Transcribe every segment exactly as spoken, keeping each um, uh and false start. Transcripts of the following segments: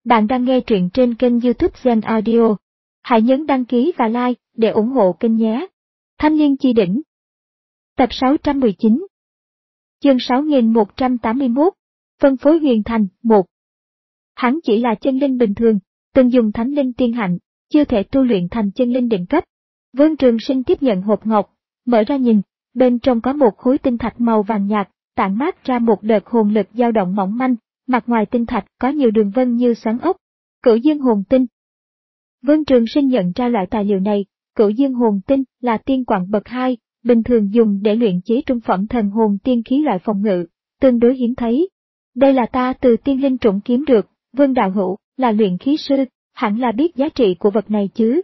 Bạn đang nghe truyện trên kênh YouTube Zen Audio. Hãy nhấn đăng ký và like để ủng hộ kênh nhé. Thanh Liên Chi Đỉnh. Tập sáu trăm mười chín. Chương sáu nghìn một trăm tám mươi mốt. Phân phối huyền thành, một. Hắn chỉ là chân linh bình thường, từng dùng thánh linh tiên hạnh, chưa thể tu luyện thành chân linh đỉnh cấp. Vương Trường Sinh tiếp nhận hộp ngọc, mở ra nhìn, bên trong có một khối tinh thạch màu vàng nhạt, tản mát ra một đợt hồn lực dao động mỏng manh. Mặt ngoài tinh thạch có nhiều đường vân như xoắn ốc. Cửu dương hồn tinh. Vương Trường Sinh nhận ra loại tài liệu này. Cửu dương hồn tinh là tiên quặng bậc hai, bình thường dùng để luyện chế trung phẩm thần hồn tiên khí loại phòng ngự, tương đối hiếm thấy. Đây là ta từ tiên linh trùng kiếm được. Vương đạo hữu là luyện khí sư, hẳn là biết giá trị của vật này chứ.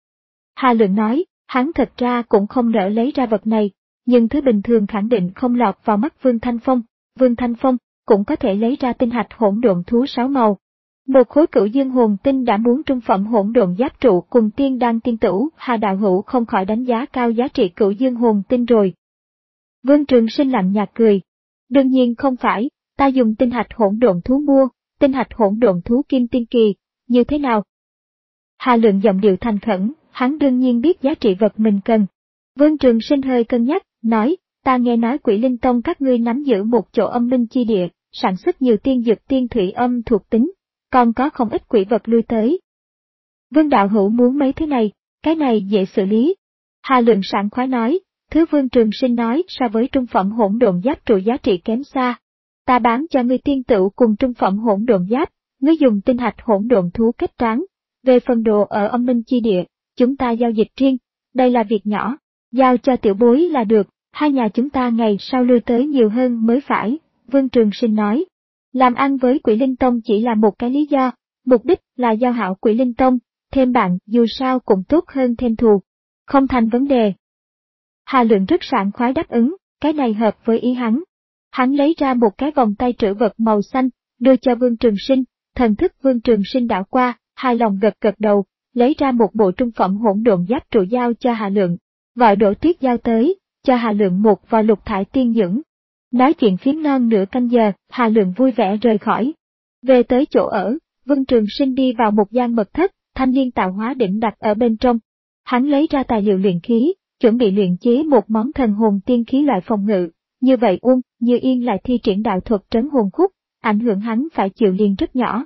Hà Lượng nói, hắn thật ra cũng không nỡ lấy ra vật này, nhưng thứ bình thường khẳng định không lọt vào mắt Vương Thanh Phong. Vương Thanh Phong cũng có thể lấy ra tinh hạch hỗn độn thú sáu màu. Một khối cửu dương hồn tinh đã muốn trung phẩm hỗn độn giáp trụ cùng tiên đan tiên tửu, Hà đạo hữu không khỏi đánh giá cao giá trị cửu dương hồn tinh rồi. Vương Trường Sinh lạnh nhạt cười. Đương nhiên không phải, ta dùng tinh hạch hỗn độn thú mua, tinh hạch hỗn độn thú kim tiên kỳ, như thế nào? Hà Lượng giọng điệu thành khẩn, hắn đương nhiên biết giá trị vật mình cần. Vương Trường Sinh hơi cân nhắc, nói, ta nghe nói Quỷ Linh Tông các ngươi nắm giữ một chỗ âm minh chi địa, sản xuất nhiều tiên dược tiên thủy âm thuộc tính, còn có không ít quỷ vật lui tới. Vương đạo hữu muốn mấy thứ này, cái này dễ xử lý. Hà Lượng sảng khoái nói, thứ Vương Trường Sinh nói so với trung phẩm hỗn độn giáp trụ giá trị kém xa. Ta bán cho ngươi tiên tửu cùng trung phẩm hỗn độn giáp, ngươi dùng tinh hạch hỗn độn thú kết toán. Về phần đồ ở âm minh chi địa, chúng ta giao dịch riêng, đây là việc nhỏ, giao cho tiểu bối là được. Hai nhà chúng ta ngày sau lui tới nhiều hơn mới phải, Vương Trường Sinh nói. Làm ăn với Quỷ Linh Tông chỉ là một cái lý do, mục đích là giao hảo Quỷ Linh Tông, thêm bạn dù sao cũng tốt hơn thêm thù. Không thành vấn đề. Hà Lượng rất sảng khoái đáp ứng, cái này hợp với ý hắn. Hắn lấy ra một cái vòng tay trữ vật màu xanh, đưa cho Vương Trường Sinh, thần thức Vương Trường Sinh đảo qua, hài lòng gật gật đầu, lấy ra một bộ trung phẩm hỗn độn giáp trụ giao cho Hà Lượng, gọi Đỗ Tuyết giao tới. Cho Hà Lượng một vò lục thải tiên dưỡng. Nói chuyện phím non nửa canh giờ, Hà Lượng vui vẻ rời khỏi. Về tới chỗ ở, Vương Trường Sinh đi vào một gian mật thất, thanh liên tạo hóa đỉnh đặt ở bên trong. Hắn lấy ra tài liệu luyện khí, chuẩn bị luyện chế một món thần hồn tiên khí loại phòng ngự. Như vậy Uông, Như Yên lại thi triển đạo thuật trấn hồn khúc, ảnh hưởng hắn phải chịu liền rất nhỏ.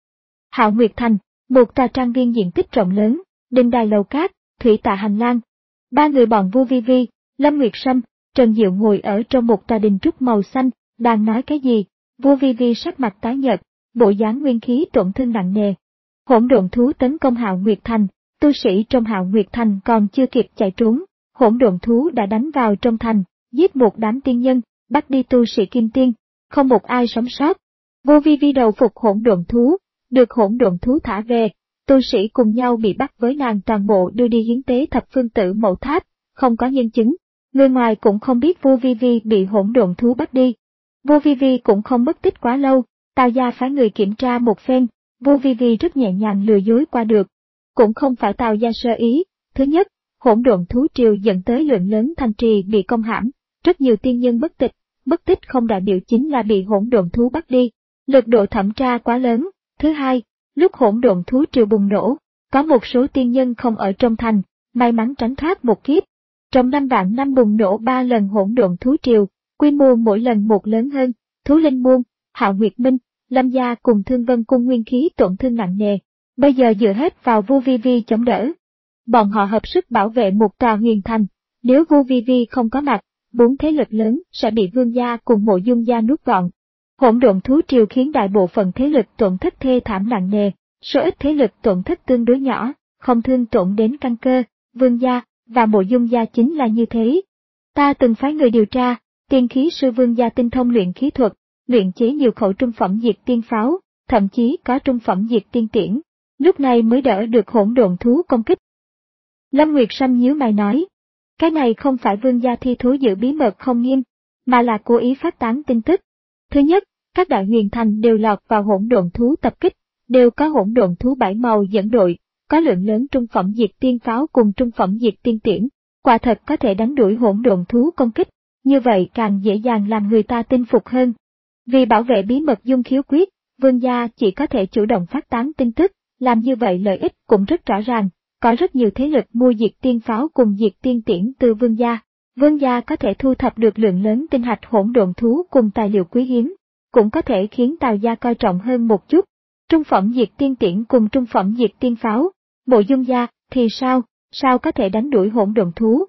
Hạo Nguyệt Thành, một tòa trang viên diện tích rộng lớn, đình đài lầu cát, thủy tạ hành lang. Ba người bọn Vu Vi Vi, Lâm Nguyệt Sâm, Trần Diệu ngồi ở trong một tòa đình trúc màu xanh, đang nói cái gì. Vu Vi Vi sắc mặt tái nhợt, bộ dáng nguyên khí tổn thương nặng nề. Hỗn độn thú tấn công Hạo Nguyệt Thành, tu sĩ trong Hạo Nguyệt Thành còn chưa kịp chạy trốn, hỗn độn thú đã đánh vào trong thành, giết một đám tiên nhân, bắt đi tu sĩ kim tiên, không một ai sống sót. Vu Vi Vi đầu phục hỗn độn thú, được hỗn độn thú thả về, tu sĩ cùng nhau bị bắt với nàng toàn bộ đưa đi hiến tế thập phương tử mẫu tháp, không có nhân chứng. Người ngoài cũng không biết Vu Vi Vi bị hỗn độn thú bắt đi. Vu Vi Vi cũng không mất tích quá lâu, Tào gia phái người kiểm tra một phen, Vu Vi Vi rất nhẹ nhàng lừa dối qua được. Cũng không phải Tào gia sơ ý, thứ nhất, hỗn độn thú triều dẫn tới lượng lớn thành trì bị công hãm, rất nhiều tiên nhân mất tịch, mất tích không đại biểu chính là bị hỗn độn thú bắt đi, lực độ thẩm tra quá lớn. Thứ hai, lúc hỗn độn thú triều bùng nổ, có một số tiên nhân không ở trong thành, may mắn tránh thoát một kiếp. Trong năm vạn năm bùng nổ ba lần hỗn độn thú triều, quy mô mỗi lần một lớn hơn, Thú Linh Môn, Hạo Nguyệt Minh, Lâm gia cùng Thương Vân Cung nguyên khí tổn thương nặng nề, bây giờ dựa hết vào Vu Vi Vi chống đỡ. Bọn họ hợp sức bảo vệ một tòa huyền thành, nếu Vu Vi Vi không có mặt, bốn thế lực lớn sẽ bị Vương gia cùng Mộ Dung gia nuốt gọn. Hỗn độn thú triều khiến đại bộ phận thế lực tổn thất thê thảm nặng nề, số ít thế lực tổn thất tương đối nhỏ, không thương tổn đến căn cơ, Vương gia và Mộ Dung gia chính là như thế. Ta từng phái người điều tra, tiên khí sư Vương gia tinh thông luyện khí thuật, luyện chế nhiều khẩu trung phẩm diệt tiên pháo, thậm chí có trung phẩm diệt tiên tiễn, lúc này mới đỡ được hỗn độn thú công kích. Lâm Nguyệt Sâm nhíu mày nói, cái này không phải Vương gia thi thố giữ bí mật không nghiêm, mà là cố ý phát tán tin tức. Thứ nhất, các đại huyền thành đều lọt vào hỗn độn thú tập kích, đều có hỗn độn thú bảy màu dẫn đội. Có lượng lớn trung phẩm diệt tiên pháo cùng trung phẩm diệt tiên tiễn, quả thật có thể đánh đuổi hỗn độn thú công kích, như vậy càng dễ dàng làm người ta tin phục hơn. Vì bảo vệ bí mật dung khiếu quyết, Vương gia chỉ có thể chủ động phát tán tin tức, làm như vậy lợi ích cũng rất rõ ràng, có rất nhiều thế lực mua diệt tiên pháo cùng diệt tiên tiễn từ vương gia. Vương gia có thể thu thập được lượng lớn tinh hạch hỗn độn thú cùng tài liệu quý hiếm, cũng có thể khiến Tào gia coi trọng hơn một chút. Trung phẩm diệt tiên tiễn cùng trung phẩm diệt tiên pháo, Mộ Dung gia thì sao, sao có thể đánh đuổi hỗn độn thú?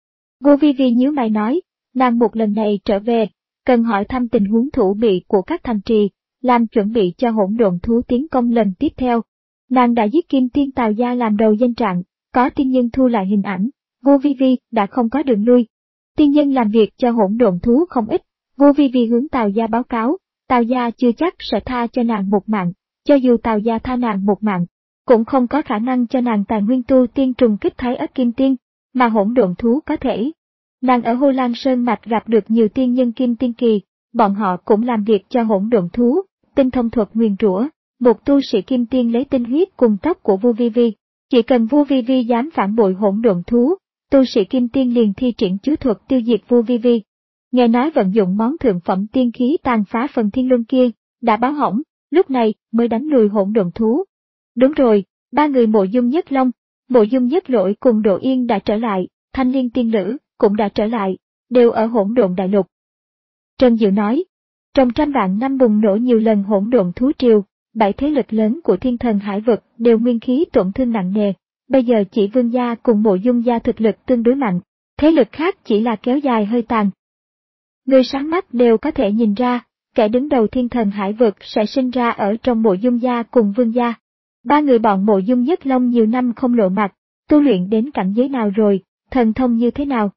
Vô Vi Vi nhíu mày nói, nàng một lần này trở về, cần hỏi thăm tình huống thủ bị của các thành trì, làm chuẩn bị cho hỗn độn thú tiến công lần tiếp theo. Nàng đã giết Kim Tiên Tào gia làm đầu danh trạng, có tiên nhân thu lại hình ảnh, Vô Vi Vi đã không có đường lui. Tiên nhân làm việc cho hỗn độn thú không ít, Vô Vi Vi hướng Tào gia báo cáo, Tào gia chưa chắc sẽ tha cho nàng một mạng, cho dù Tào gia tha nàng một mạng, cũng không có khả năng cho nàng tài nguyên tu tiên trùng kích Thái Ất Kim Tiên, mà hỗn độn thú có thể. Nàng ở Hồ Lan Sơn Mạch gặp được nhiều tiên nhân Kim Tiên Kỳ, bọn họ cũng làm việc cho hỗn độn thú, tinh thông thuật nguyền rủa, một tu sĩ Kim Tiên lấy tinh huyết cùng tóc của Vô Vi Vi, chỉ cần Vô Vi Vi dám phản bội hỗn độn thú, tu sĩ Kim Tiên liền thi triển chiếu thuật tiêu diệt Vô Vi Vi. Nghe nói vận dụng món thượng phẩm tiên khí tàn phá phần thiên luân kia, đã báo hỏng, lúc này mới đánh lùi hỗn độn thú. Đúng rồi, ba người Mộ Dung Nhất Long, Mộ Dung Nhất Lỗi cùng Độ Yên đã trở lại, Thanh Liên Tiên Nữ cũng đã trở lại, đều ở hỗn độn đại lục. Trần Diệu nói, trong trăm vạn năm bùng nổ nhiều lần hỗn độn thú triều, bảy thế lực lớn của thiên thần hải vực đều nguyên khí tổn thương nặng nề, bây giờ chỉ Vương gia cùng Mộ Dung gia thực lực tương đối mạnh, thế lực khác chỉ là kéo dài hơi tàn. Người sáng mắt đều có thể nhìn ra, kẻ đứng đầu thiên thần hải vực sẽ sinh ra ở trong Mộ Dung gia cùng Vương gia. Ba người bọn Mộ Dung Nhất Long nhiều năm không lộ mặt, tu luyện đến cảnh giới nào rồi, thần thông như thế nào?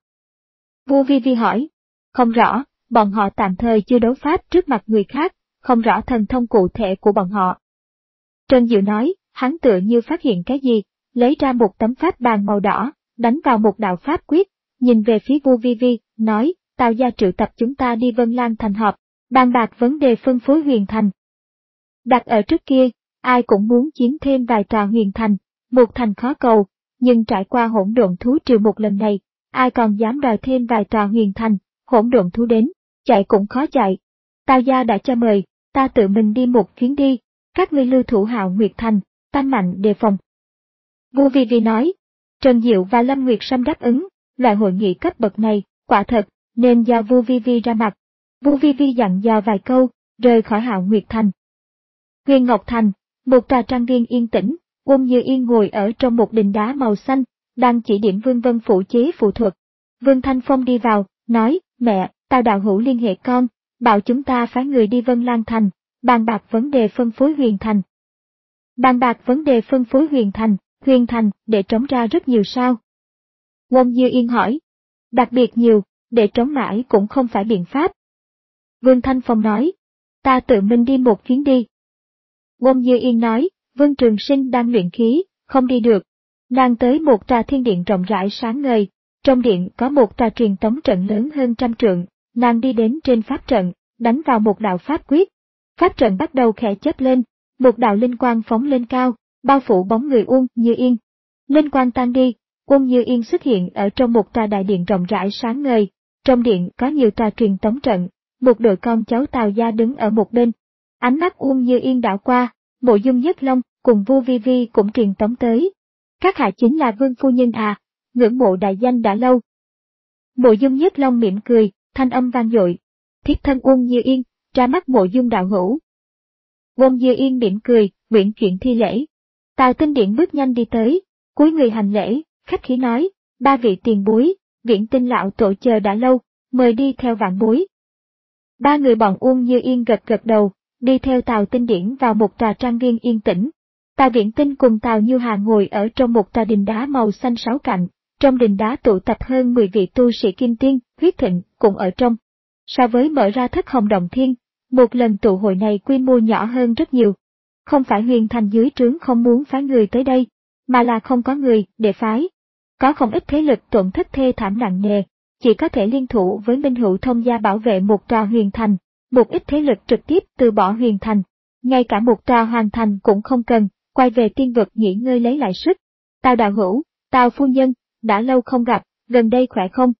Vô Vi Vi hỏi, không rõ, bọn họ tạm thời chưa đấu pháp trước mặt người khác, không rõ thần thông cụ thể của bọn họ. Trần Diệu nói, hắn tựa như phát hiện cái gì, lấy ra một tấm pháp bàn màu đỏ, đánh vào một đạo pháp quyết, nhìn về phía Vô Vi Vi, nói, Tào gia triệu tập chúng ta đi Vân Lan thành họp, bàn bạc vấn đề phân phối huyền thành. Đặt ở trước kia, ai cũng muốn chiếm thêm vài tòa huyền thành, một thành khó cầu, nhưng trải qua hỗn độn thú triều một lần này, ai còn dám đòi thêm vài tòa huyền thành, hỗn độn thú đến, chạy cũng khó chạy. Tào gia đã cho mời, ta tự mình đi một chuyến đi, các ngươi lưu thủ Hạo Nguyệt thành, tam mạnh đề phòng. Vô Vi Vi nói, Trần Diệu và Lâm Nguyệt Sâm đáp ứng, loại hội nghị cấp bậc này, quả thật, nên do Vô Vi Vi ra mặt. Vô Vi Vi dặn dò vài câu, rời khỏi Hạo Nguyệt thành. Huyền Ngọc thành, một tòa trang viên yên tĩnh, Uông Như Yên ngồi ở trong một đình đá màu xanh, đang chỉ điểm Vương Vân phụ chế phù thuật. Vương Thanh Phong đi vào, nói, mẹ, Tào đạo hữu liên hệ con, bảo chúng ta phái người đi Vân Lan thành, bàn bạc vấn đề phân phối huyền thành. Bàn bạc vấn đề phân phối huyền thành, huyền thành, để trống ra rất nhiều sao? Uông Như Yên hỏi. Đặc biệt nhiều, để trống mãi cũng không phải biện pháp. Vương Thanh Phong nói, ta tự mình đi một chuyến đi. Uông Như Yên nói, Vương Trường Sinh đang luyện khí, không đi được. Nàng tới một tòa thiên điện rộng rãi sáng ngời, trong điện có một tòa truyền tống trận lớn hơn trăm trượng, nàng đi đến trên pháp trận, đánh vào một đạo pháp quyết. Pháp trận bắt đầu khẽ chớp lên, một đạo linh quang phóng lên cao, bao phủ bóng người Uông Như Yên. Linh quang tan đi, Uông Như Yên xuất hiện ở trong một tòa đại điện rộng rãi sáng ngời, trong điện có nhiều tòa truyền tống trận, một đội con cháu Tào gia đứng ở một bên. Ánh mắt Uông Như Yên đảo qua, Mộ Dung Nhất Long cùng Vô Vi Vi cũng truyền tống tới. Các hạ chính là Vương phu nhân à, ngưỡng mộ đại danh đã lâu. Mộ Dung Nhất Long mỉm cười, thanh âm vang dội. Thiết thân Uông Như Yên, ra mắt Mộ Dung đạo hữu. Uông Như Yên mỉm cười, uyển chuyển thi lễ. Tào Tinh Điện bước nhanh đi tới, cúi người hành lễ, khách khí nói, ba vị tiền bối, Viễn Tinh lão tổ chờ đã lâu, mời đi theo vạn bối. Ba người bọn Uông Như Yên gật gật đầu, đi theo Tào Tinh Điển vào một tòa trang viên yên tĩnh. Tào Viễn Tinh cùng Tào Như Hà ngồi ở trong một tòa đình đá màu xanh sáu cạnh, trong đình đá tụ tập hơn mười vị tu sĩ kim tiên, huyết thịnh cũng ở trong. So với mở ra thất hồng động thiên, một lần tụ hội này quy mô nhỏ hơn rất nhiều. Không phải huyền thành dưới trướng không muốn phái người tới đây, mà là không có người để phái. Có không ít thế lực tổn thất thê thảm nặng nề, chỉ có thể liên thủ với Minh Hữu Thông gia bảo vệ một tòa huyền thành, một ít thế lực trực tiếp từ bỏ huyền thành, ngay cả một tòa hoàn thành cũng không cần, quay về tiên vực nghỉ ngơi lấy lại sức. Tào đạo hữu, Tào phu nhân, đã lâu không gặp, gần đây khỏe không?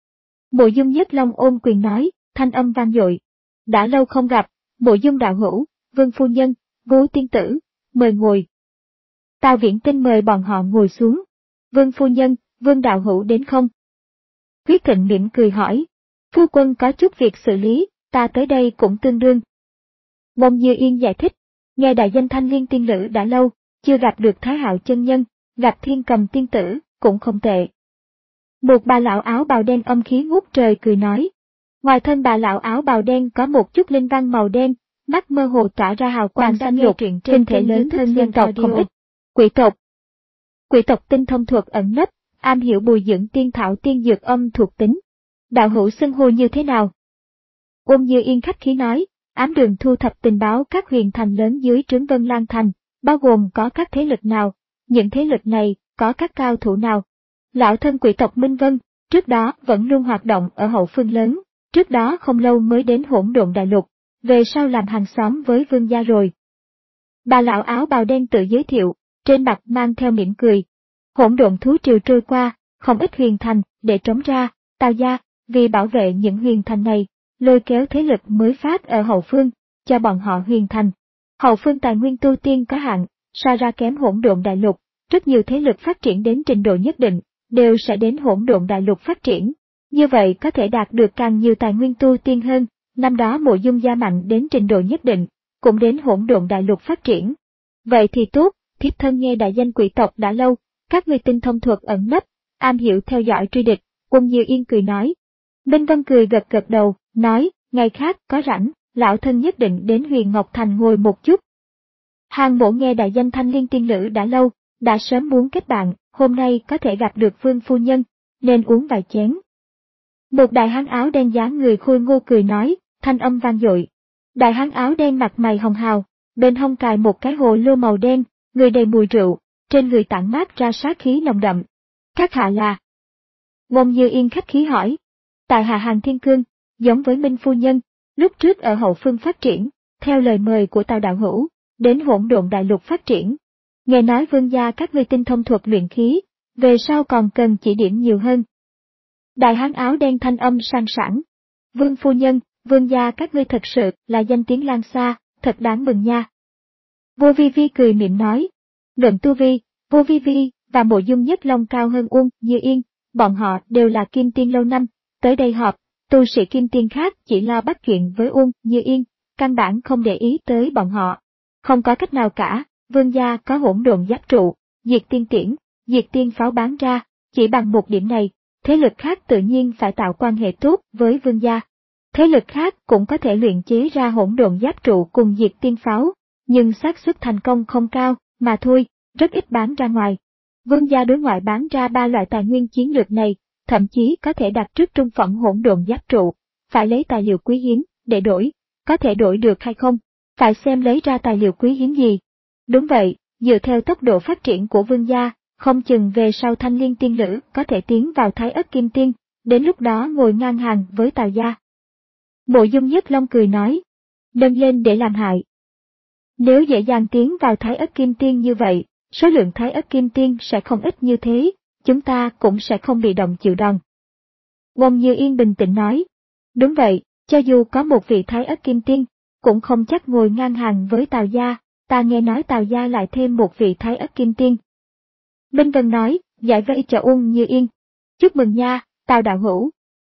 Mộ Dung Nhất Long ôm quyền nói, thanh âm vang dội. Đã lâu không gặp, Mộ Dung đạo hữu, Vương phu nhân, Ngũ tiên tử, mời ngồi. Tào Viễn Tinh mời bọn họ ngồi xuống. Vương phu nhân, Vương đạo hữu đến không? Huyết Thịnh mỉm cười hỏi. Phu quân có chút việc xử lý, ta tới đây cũng tương đương. Mông Như Yên giải thích. Nghe đại danh Thanh Liên tiên nữ đã lâu, chưa gặp được Thái Hạo chân nhân, gặp Thiên Cầm tiên tử, cũng không tệ. Một bà lão áo bào đen âm khí ngút trời cười nói. Ngoài thân bà lão áo bào đen có một chút linh văn màu đen, mắt mơ hồ tỏa ra hào quang xanh lục, hình thể lớn hơn nhân tộc không ít. Quỷ tộc. Quỷ tộc tinh thông thuật ẩn nấp, am hiểu bồi dưỡng tiên thảo tiên dược âm thuộc tính. Đạo hữu xưng hô như thế nào? Ôn Như Yên khách khí nói, ám đường thu thập tình báo các huyền thành lớn dưới trướng Vân Lan Thành, bao gồm có các thế lực nào, những thế lực này có các cao thủ nào. Lão thân quỷ tộc Minh Vân, trước đó vẫn luôn hoạt động ở hậu phương lớn, trước đó không lâu mới đến Hỗn Độn Đại Lục, về sau làm hàng xóm với Vương gia rồi. Bà lão áo bào đen tự giới thiệu, trên mặt mang theo mỉm cười. Hỗn độn thú triều trôi qua, không ít huyền thành để trống ra, Tào gia vì bảo vệ những huyền thành này, lôi kéo thế lực mới phát ở hậu phương, cho bọn họ huyền thành. Hậu phương tài nguyên tu tiên có hạn, so ra kém Hỗn Độn Đại Lục, rất nhiều thế lực phát triển đến trình độ nhất định, đều sẽ đến Hỗn Độn Đại Lục phát triển. Như vậy có thể đạt được càng nhiều tài nguyên tu tiên hơn, năm đó Mộ Dung gia mạnh đến trình độ nhất định, cũng đến Hỗn Độn Đại Lục phát triển. Vậy thì tốt, thiếp thân nghe đại danh quỷ tộc đã lâu, các ngươi tinh thông thuật ẩn nấp, am hiểu theo dõi truy địch, Ôn Như Yên cười nói. Minh Vân cười gật gật đầu, nói, ngày khác có rảnh, lão thân nhất định đến Huyền Ngọc Thành ngồi một chút. Hàng Mộ nghe đại danh Thanh Liên tiên nữ đã lâu, đã sớm muốn kết bạn, hôm nay có thể gặp được Vương phu nhân, nên uống vài chén. Một đại hán áo đen dáng người khôi ngô cười nói, thanh âm vang dội. Đại hán áo đen mặt mày hồng hào, bên hông cài một cái hồ lô màu đen, người đầy mùi rượu, trên người tản mát ra sát khí nồng đậm. Các hạ là? Ôn Như Yên khách khí hỏi. Tại hạ Hàng Thiên Cương, giống với Minh phu nhân, lúc trước ở hậu phương phát triển, theo lời mời của Tào đạo hữu, đến Hỗn Độn Đại Lục phát triển. Nghe nói Vương gia các ngươi tinh thông thuật luyện khí, về sau còn cần chỉ điểm nhiều hơn. Đại hán áo đen thanh âm sang sảng. Vương phu nhân, Vương gia các ngươi thật sự là danh tiếng lan xa, thật đáng mừng nha. Vô Vi Vi cười mỉm nói. Luận tu vi, Vô Vi Vi và Mộ Dung Nhất Long cao hơn Ôn Như Yên, bọn họ đều là kim tiên lâu năm, tới đây họp, tu sĩ kim tiên khác chỉ lo bắt chuyện với Ôn Như Yên, căn bản không để ý tới bọn họ. Không có cách nào cả, Vương gia có hỗn độn giáp trụ, diệt tiên tiễn, diệt tiên pháo bán ra, chỉ bằng một điểm này, thế lực khác tự nhiên phải tạo quan hệ tốt với Vương gia. Thế lực khác cũng có thể luyện chế ra hỗn độn giáp trụ cùng diệt tiên pháo, nhưng xác suất thành công không cao, mà thôi, rất ít bán ra ngoài. Vương gia đối ngoại bán ra ba loại tài nguyên chiến lược này, thậm chí có thể đặt trước trung phẩm hỗn độn giáp trụ, phải lấy tài liệu quý hiếm để đổi, có thể đổi được hay không, phải xem lấy ra tài liệu quý hiếm gì. Đúng vậy, dựa theo tốc độ phát triển của Vương gia, không chừng về sau Thanh Liên tiên nữ có thể tiến vào Thái Ất Kim Tiên, đến lúc đó ngồi ngang hàng với Tào gia. Mộ Dung Nhất Long cười nói, nâng lên để làm hại. Nếu dễ dàng tiến vào Thái Ất Kim Tiên như vậy, số lượng Thái Ất Kim Tiên sẽ không ít như thế, chúng ta cũng sẽ không bị động chịu đòn. Ôn Như Yên bình tĩnh nói, đúng vậy, cho dù có một vị Thái Ất Kim Tiên, cũng không chắc ngồi ngang hàng với Tào gia, ta nghe nói Tào gia lại thêm một vị Thái Ất Kim Tiên. Minh Vân nói, giải vây cho Ôn Như Yên. Chúc mừng nha, Tào đạo hữu.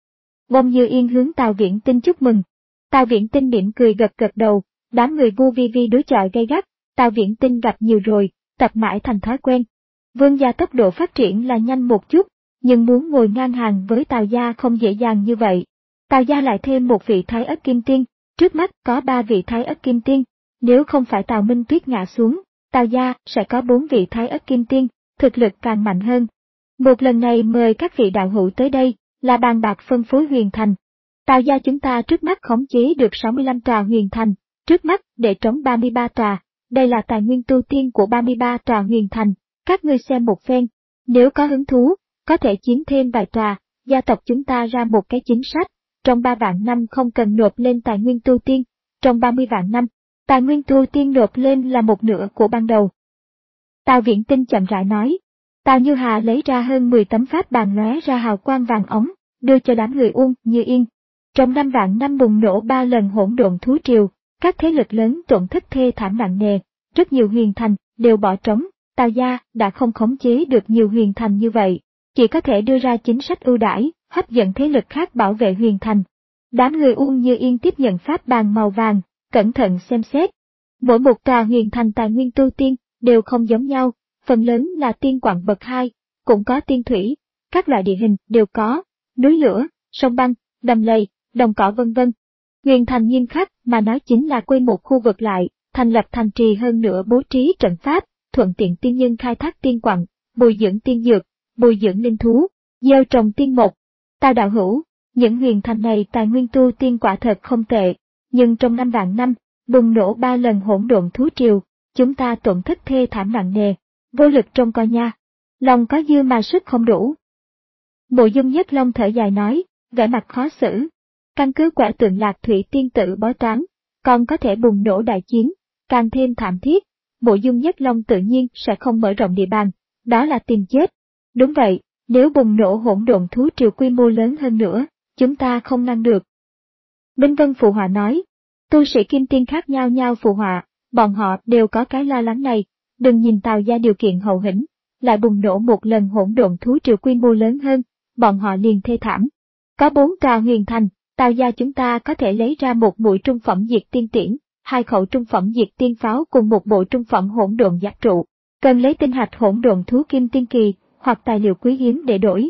Ôn Như Yên hướng Tào Viễn Tinh chúc mừng. Tào Viễn Tinh mỉm cười gật gật đầu, đám người Vu Vi Vi đối chọi gay gắt, Tào Viễn Tinh gặp nhiều rồi, tập mãi thành thói quen. Vương gia tốc độ phát triển là nhanh một chút, nhưng muốn ngồi ngang hàng với Tào gia không dễ dàng như vậy. Tào gia lại thêm một vị Thái Ất Kim Tiên, trước mắt có ba vị Thái Ất Kim Tiên, nếu không phải Tào Minh Tuyết ngã xuống, Tào gia sẽ có bốn vị Thái Ất Kim Tiên, thực lực càng mạnh hơn. Một lần này mời các vị đạo hữu tới đây, là bàn bạc phân phối huyền thành. Tào gia chúng ta trước mắt khống chế được sáu mươi lăm tòa huyền thành, trước mắt để trống ba mươi ba tòa, đây là tài nguyên tu tiên của ba mươi ba tòa huyền thành, các ngươi xem một phen, nếu có hứng thú, có thể chiếm thêm vài tòa, gia tộc chúng ta ra một cái chính sách, trong ba vạn năm không cần nộp lên tài nguyên tu tiên, trong ba mươi vạn năm, tài nguyên tu tiên nộp lên là một nửa của ban đầu. Tào Viễn Tinh chậm rãi nói. Tào Như Hà lấy ra hơn mười tấm pháp bàn lóe ra hào quang vàng ống, đưa cho đám người Ôn Như Yên. Trong năm vạn năm bùng nổ ba lần hỗn độn thú triều, Các thế lực lớn tổn thất thê thảm nặng nề, rất nhiều huyền thành đều bỏ trống, Tào gia đã không khống chế được nhiều huyền thành như vậy, chỉ có thể đưa ra chính sách ưu đãi, hấp dẫn thế lực khác bảo vệ huyền thành. Đám người Uông Như Yên tiếp nhận pháp bàn màu vàng, cẩn thận xem xét. Mỗi một tòa huyền thành tài nguyên tu tiên đều không giống nhau, phần lớn là tiên quặng bậc hai, cũng có tiên thủy, các loại địa hình đều có, núi lửa, sông băng, đầm lầy, đồng cỏ vân vân. Huyền thành nghiêm khắc mà nói chính là quy một khu vực lại, thành lập thành trì hơn nữa bố trí trận pháp, thuận tiện tiên nhân khai thác tiên quặng, bồi dưỡng tiên dược, bồi dưỡng linh thú, gieo trồng tiên mục. Tào đạo hữu, những huyền thành này tài nguyên tu tiên quả thật không tệ, nhưng trong năm vạn năm, bùng nổ ba lần hỗn độn thú triều, chúng ta tổn thất thê thảm nặng nề, vô lực trông coi nha. Lòng có dư mà sức không đủ. Mộ Dung Nhất Long thở dài nói, vẻ mặt khó xử. Căn cứ quả tượng Lạc Thủy tiên tử bói toán, còn có thể bùng nổ đại chiến, càng thêm thảm thiết. Mộ Dung Nhất Long tự nhiên sẽ không mở rộng địa bàn, đó là tìm chết. Đúng vậy, nếu bùng nổ hỗn độn thú triều quy mô lớn hơn nữa, chúng ta không ngăn được. Minh Vân phụ họa nói, tu sĩ kim tiên khác nhau nhau phụ họa, bọn họ đều có cái lo lắng này, đừng nhìn Tào gia điều kiện hậu hĩnh, lại bùng nổ một lần hỗn độn thú triều quy mô lớn hơn, bọn họ liền thê thảm. Có bốn tòa huyền thành, Tào gia chúng ta có thể lấy ra một mũi trung phẩm diệt tiên tiễn, hai khẩu trung phẩm diệt tiên pháo cùng một bộ trung phẩm hỗn độn giáp trụ, cần lấy tinh hạch hỗn độn thú kim tiên kỳ hoặc tài liệu quý hiếm để đổi.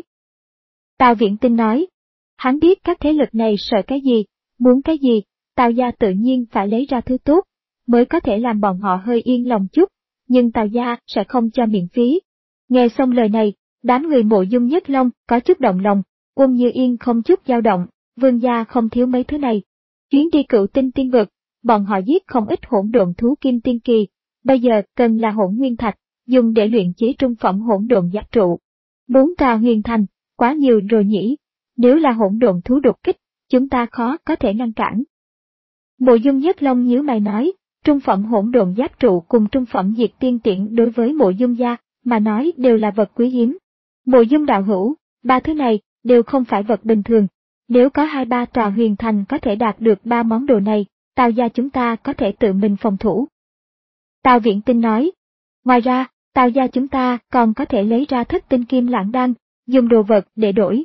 Tào Viễn Tinh nói, hắn biết các thế lực này sợ cái gì, muốn cái gì, Tào gia tự nhiên phải lấy ra thứ tốt, mới có thể làm bọn họ hơi yên lòng chút, nhưng Tào gia sẽ không cho miễn phí. Nghe xong lời này, đám người Mộ Dung Nhất Long có chút động lòng, Uông Như Yên không chút dao động, Vương gia không thiếu mấy thứ này. Chuyến đi Cựu Tinh tiên vực, bọn họ giết không ít hỗn độn thú kim tiên kỳ, bây giờ cần là hỗn nguyên thạch, dùng để luyện chế trung phẩm hỗn độn giáp trụ. Bốn tòa huyền thành, quá nhiều rồi nhỉ, nếu là hỗn độn thú đột kích, chúng ta khó có thể ngăn cản. Mộ Dung Nhất Long nhíu mày nói, trung phẩm hỗn độn giáp trụ cùng trung phẩm diệt tiên tiễn đối với Mộ Dung gia mà nói đều là vật quý hiếm. Mộ Dung đạo hữu, ba thứ này đều không phải vật bình thường, nếu có hai ba tòa huyền thành có thể đạt được ba món đồ này, Tào gia chúng ta có thể tự mình phòng thủ. Tào Viễn Tinh nói, ngoài ra, Tào gia chúng ta còn có thể lấy ra thất tinh kim lãng đan, dùng đồ vật để đổi.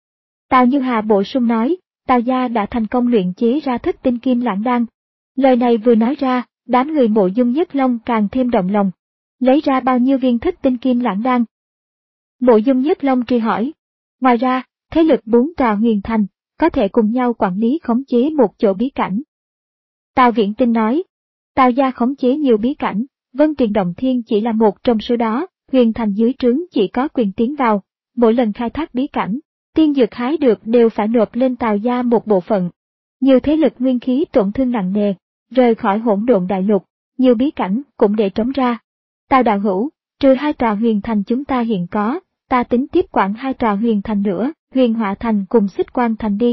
Tào Như Hà bổ sung nói, Tào gia đã thành công luyện chế ra thất tinh kim lãng đan. Lời này vừa nói ra, đám người Mộ Dung Nhất Long càng thêm động lòng. Lấy ra bao nhiêu viên thất tinh kim lãng đan? Mộ Dung Nhất Long truy hỏi. Ngoài ra, thế lực bốn tòa huyền thành, có thể cùng nhau quản lý khống chế một chỗ bí cảnh. Tào Viễn Tinh nói, Tào gia khống chế nhiều bí cảnh, Vân Tiền Động Thiên chỉ là một trong số đó, huyền thành dưới trướng chỉ có quyền tiến vào, mỗi lần khai thác bí cảnh, tiên dược hái được đều phải nộp lên Tào gia một bộ phận. Nhiều thế lực nguyên khí tổn thương nặng nề, rời khỏi hỗn độn đại lục, nhiều bí cảnh cũng để trống ra. Tào đạo hữu, trừ hai tòa huyền thành chúng ta hiện có, ta tính tiếp quản hai tòa huyền thành nữa, Huyền Họa Thành cùng Xích Quan Thành đi.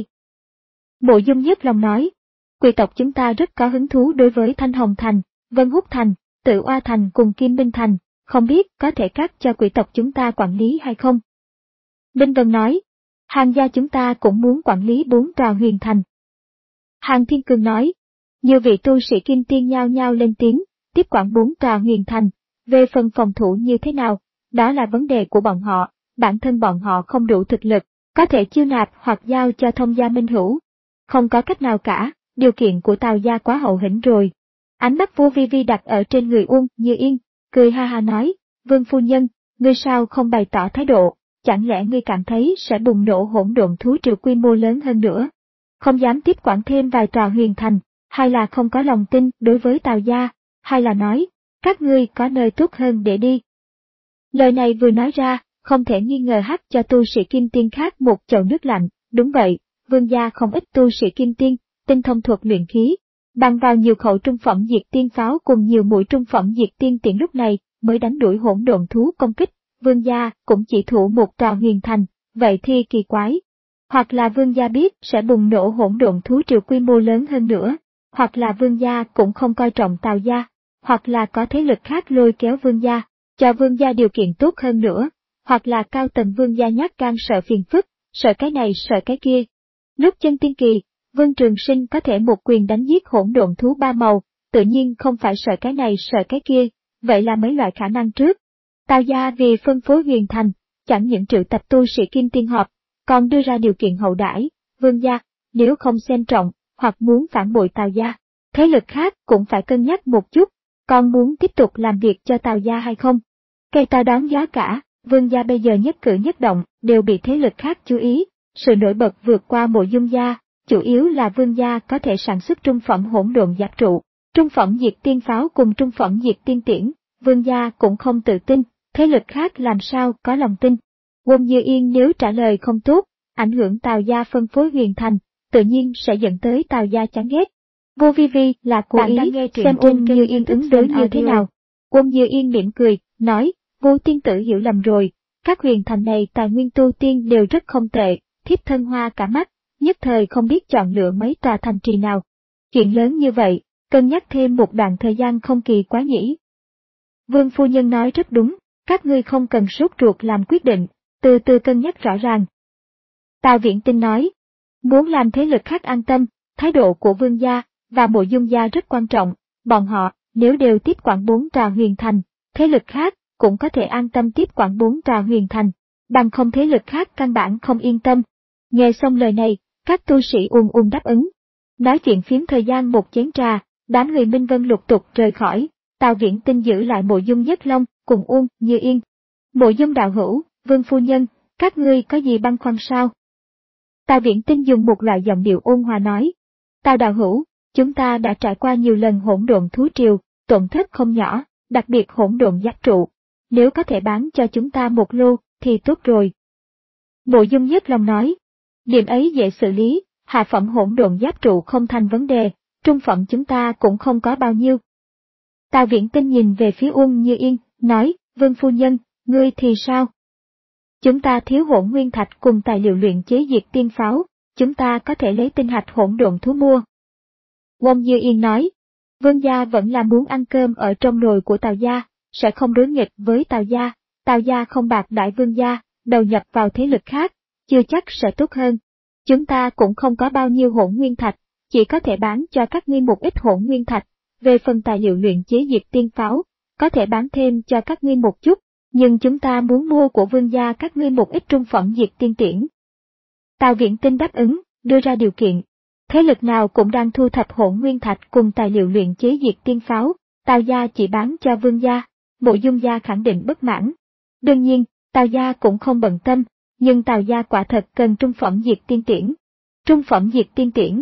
Mộ Dung Nhất Long nói, quý tộc chúng ta rất có hứng thú đối với Thanh Hồng Thành, Vân Húc Thành, Tự Oa Thành cùng Kim Minh Thành, không biết có thể cắt cho quý tộc chúng ta quản lý hay không? Minh Vân nói, Hàng gia chúng ta cũng muốn quản lý bốn tòa huyền thành. Hàng Thiên Cương nói, nhiều vị tu sĩ kim tiên nhao nhao lên tiếng, tiếp quản bốn tòa huyền thành, về phần phòng thủ như thế nào, đó là vấn đề của bọn họ, bản thân bọn họ không đủ thực lực, có thể chiêu nạp hoặc giao cho Thông gia minh hữu. Không có cách nào cả, điều kiện của Tào gia quá hậu hĩnh rồi. Ánh mắt Vô Vi Vi đặt ở trên người Uông Như Yên, cười ha ha nói, Vương phu nhân, ngươi sao không bày tỏ thái độ, chẳng lẽ ngươi cảm thấy sẽ bùng nổ hỗn độn thú triều quy mô lớn hơn nữa? Không dám tiếp quản thêm vài tòa huyền thành, hay là không có lòng tin đối với Tào gia, hay là nói, các ngươi có nơi tốt hơn để đi? Lời này vừa nói ra, không thể nghi ngờ hắt cho tu sĩ kim tiên khác một chậu nước lạnh, đúng vậy, Vương gia không ít tu sĩ kim tiên, tinh thông thuật luyện khí, bằng vào nhiều khẩu trung phẩm diệt tiên pháo cùng nhiều mũi trung phẩm diệt tiên tiễn lúc này mới đánh đuổi hỗn độn thú công kích, Vương gia cũng chỉ thủ một tòa huyền thành, vậy thì kỳ quái. Hoặc là Vương gia biết sẽ bùng nổ hỗn độn thú triều quy mô lớn hơn nữa, hoặc là Vương gia cũng không coi trọng Tào gia, hoặc là có thế lực khác lôi kéo Vương gia, cho Vương gia điều kiện tốt hơn nữa, hoặc là cao tầng Vương gia nhát gan sợ phiền phức, sợ cái này sợ cái kia. Lúc chân tiên kỳ, Vương Trường Sinh có thể một quyền đánh giết hỗn độn thú ba màu, tự nhiên không phải sợ cái này sợ cái kia, vậy là mấy loại khả năng trước. Tào gia vì phân phối huyền thành, chẳng những triệu tập tu sĩ kim tiên họp, còn đưa ra điều kiện hậu đãi. Vương gia, nếu không xem trọng, hoặc muốn phản bội Tào gia, thế lực khác cũng phải cân nhắc một chút, còn muốn tiếp tục làm việc cho Tào gia hay không? Cây tao đón gió cả, Vương gia bây giờ nhất cử nhất động đều bị thế lực khác chú ý, sự nổi bật vượt qua Mộ Dung gia, chủ yếu là Vương gia có thể sản xuất trung phẩm hỗn độn giáp trụ, trung phẩm diệt tiên pháo cùng trung phẩm diệt tiên tiễn, Vương gia cũng không tự tin, thế lực khác làm sao có lòng tin. Quân Như Yên nếu trả lời không tốt, ảnh hưởng Tào gia phân phối huyền thành, tự nhiên sẽ dẫn tới Tào gia chán ghét. Vô Vi Vi là cố ý xem Quân Như Yên ứng đối như thế nào. Quân Như Yên mỉm cười, nói, Vô tiên tử hiểu lầm rồi, các huyền thành này tài nguyên tu tiên đều rất không tệ, thiếp thân hoa cả mắt, nhất thời không biết chọn lựa mấy tòa thành trì nào. Chuyện lớn như vậy, cân nhắc thêm một đoạn thời gian không kỳ quá nhỉ. Vương phu nhân nói rất đúng, các ngươi không cần sốt ruột làm quyết định, từ từ cân nhắc rõ ràng. Tào Viễn Tinh nói, muốn làm thế lực khác an tâm, thái độ của Vương gia và Mộ Dung gia rất quan trọng, bọn họ nếu đều tiếp quản bốn tòa huyền thành, thế lực khác cũng có thể an tâm tiếp quản bốn tòa huyền thành, bằng không thế lực khác căn bản không yên tâm. Nghe xong lời này, các tu sĩ ùn ùn đáp ứng. Nói chuyện phiếm thời gian một chén trà, đám người Minh Vân lục tục rời khỏi, Tào Viễn Tinh giữ lại Mộ Dung Nhất Long cùng Uông Như Yên. Mộ Dung đạo hữu, Vương phu nhân, các ngươi có gì băn khoăn sao? Tào Viễn Tinh dùng một loại giọng điệu ôn hòa nói. Tào đạo hữu, chúng ta đã trải qua nhiều lần hỗn độn thú triều, tổn thất không nhỏ, đặc biệt hỗn độn giáp trụ. Nếu có thể bán cho chúng ta một lô, thì tốt rồi. Mộ Dung Nhất Long nói. Điểm ấy dễ xử lý, hạ phẩm hỗn độn giáp trụ không thành vấn đề, trung phẩm chúng ta cũng không có bao nhiêu. Tào Viễn Tinh nhìn về phía Uông Như Yên, nói, Vương phu nhân, ngươi thì sao? Chúng ta thiếu hỗn nguyên thạch cùng tài liệu luyện chế diệt tiên pháo, chúng ta có thể lấy tinh hạch hỗn độn thú mua. Uông Như Yên nói, Vương gia vẫn là muốn ăn cơm ở trong nồi của Tào gia, sẽ không đối nghịch với Tào gia, Tào gia không bạc đãi Vương gia, đầu nhập vào thế lực khác, chưa chắc sẽ tốt hơn. Chúng ta cũng không có bao nhiêu hỗn nguyên thạch, chỉ có thể bán cho các ngươi một ít hỗn nguyên thạch. Về phần tài liệu luyện chế diệt tiên pháo, có thể bán thêm cho các ngươi một chút, nhưng chúng ta muốn mua của Vương gia các ngươi một ít trung phẩm diệt tiên tiễn. Tào Viễn Tinh đáp ứng, đưa ra điều kiện. Thế lực nào cũng đang thu thập hỗn nguyên thạch cùng tài liệu luyện chế diệt tiên pháo, Tào gia chỉ bán cho Vương gia, Mộ Dung gia khẳng định bất mãn. Đương nhiên, Tào gia cũng không bận tâm, nhưng Tào gia quả thật cần trung phẩm diệt tiên tiễn. Trung phẩm diệt tiên tiễn.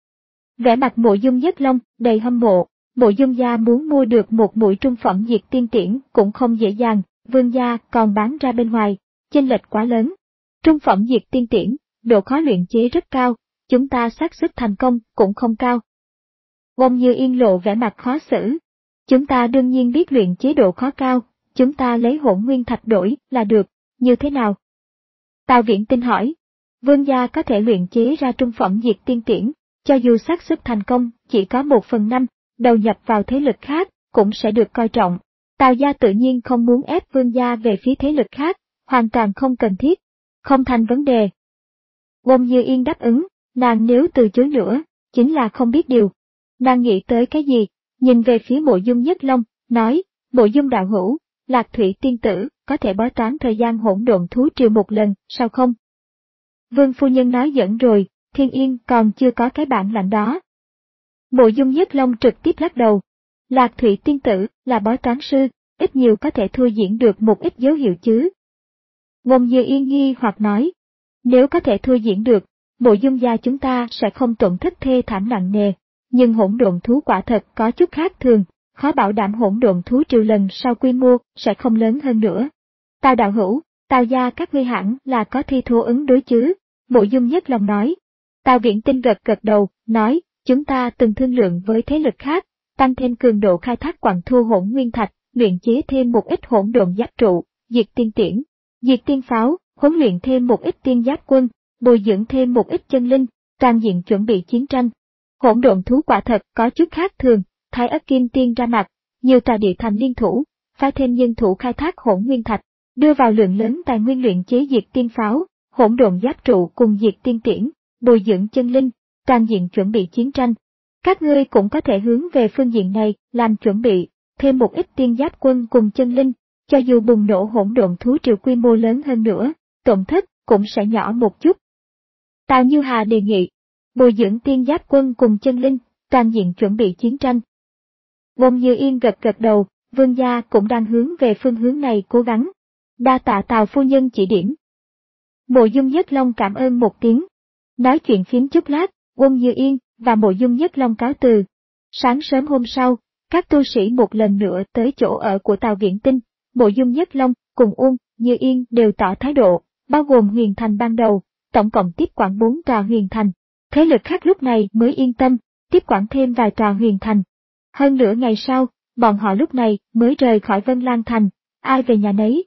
Vẻ mặt Mộ Dung Nhất Long đầy hâm mộ, Mộ Dung gia muốn mua được một mũi trung phẩm diệt tiên tiễn cũng không dễ dàng, Vương gia còn bán ra bên ngoài, chênh lệch quá lớn. Trung phẩm diệt tiên tiễn, độ khó luyện chế rất cao, chúng ta xác suất thành công cũng không cao. Uông Như Yên lộ vẻ mặt khó xử. Chúng ta đương nhiên biết luyện chế độ khó cao, chúng ta lấy hỗn nguyên thạch đổi là được, như thế nào? Tào Viễn Tinh hỏi, Vương gia có thể luyện chế ra trung phẩm diệt tiên tiễn, cho dù xác suất thành công chỉ có một phần năm, đầu nhập vào thế lực khác cũng sẽ được coi trọng. Tào gia tự nhiên không muốn ép Vương gia về phía thế lực khác, hoàn toàn không cần thiết, không thành vấn đề. Uông Như Yên đáp ứng, nàng nếu từ chối nữa, chính là không biết điều. Nàng nghĩ tới cái gì, nhìn về phía Mộ Dung Nhất Long, nói, Mộ Dung đạo hữu, Lạc Thủy tiên tử có thể bói toán thời gian hỗn độn thú triều một lần, sao không? Vương phu nhân nói dẫn rồi, Thiên Yên còn chưa có cái bản lãnh đó. Mộ Dung Nhất Long trực tiếp lắc đầu. Lạc Thủy tiên tử là bói toán sư, ít nhiều có thể thua diễn được một ít dấu hiệu chứ. Uông Như Yên nghi hoặc nói, nếu có thể thua diễn được, Mộ Dung gia chúng ta sẽ không tổn thất thê thảm nặng nề, nhưng hỗn độn thú quả thật có chút khác thường, khó bảo đảm hỗn độn thú triều lần sau quy mô sẽ không lớn hơn nữa. Tào đạo hữu, Tào gia các ngươi hẳn là có thi thố ứng đối chứ, Mộ Dung Nhất Long nói. Tào Viễn Tinh gật gật đầu, nói, chúng ta từng thương lượng với thế lực khác, tăng thêm cường độ khai thác quặng thu hỗn nguyên thạch, luyện chế thêm một ít hỗn độn giáp trụ, diệt tiên tiễn, diệt tiên pháo, huấn luyện thêm một ít tiên giáp quân, bồi dưỡng thêm một ít chân linh, toàn diện chuẩn bị chiến tranh. Hỗn độn thú quả thật có chút khác thường, Thái Ất Kim Tiên ra mặt, nhiều tòa địa thành liên thủ, phái thêm nhân thủ khai thác hỗn nguyên thạch, đưa vào lượng lớn tài nguyên luyện chế diệt tiên pháo, hỗn độn giáp trụ cùng diệt tiên tiễn, bồi dưỡng chân linh, toàn diện chuẩn bị chiến tranh. Các ngươi cũng có thể hướng về phương diện này làm chuẩn bị, thêm một ít tiên giáp quân cùng chân linh, cho dù bùng nổ hỗn độn thú triều quy mô lớn hơn nữa, tổn thất cũng sẽ nhỏ một chút. Tào Như Hà đề nghị, bồi dưỡng tiên giáp quân cùng chân linh, toàn diện chuẩn bị chiến tranh. Bông Như Yên gật gật đầu, Vương gia cũng đang hướng về phương hướng này cố gắng. Đa tạ Tào phu nhân chỉ điểm. Mộ Dung Nhất Long cảm ơn một tiếng. Nói chuyện phím chút lát, Bông Như Yên và Mộ Dung Nhất Long cáo từ. Sáng sớm hôm sau, các tu sĩ một lần nữa tới chỗ ở của Tào Viễn Tinh. Mộ Dung Nhất Long cùng Uông Như Yên đều tỏ thái độ, bao gồm Huyền Thành ban đầu, tổng cộng tiếp quản bốn tòa Huyền Thành. Thế lực khác lúc này mới yên tâm, tiếp quản thêm vài tòa Huyền Thành. Hơn nửa ngày sau, bọn họ lúc này mới rời khỏi Vân Lan Thành, ai về nhà nấy.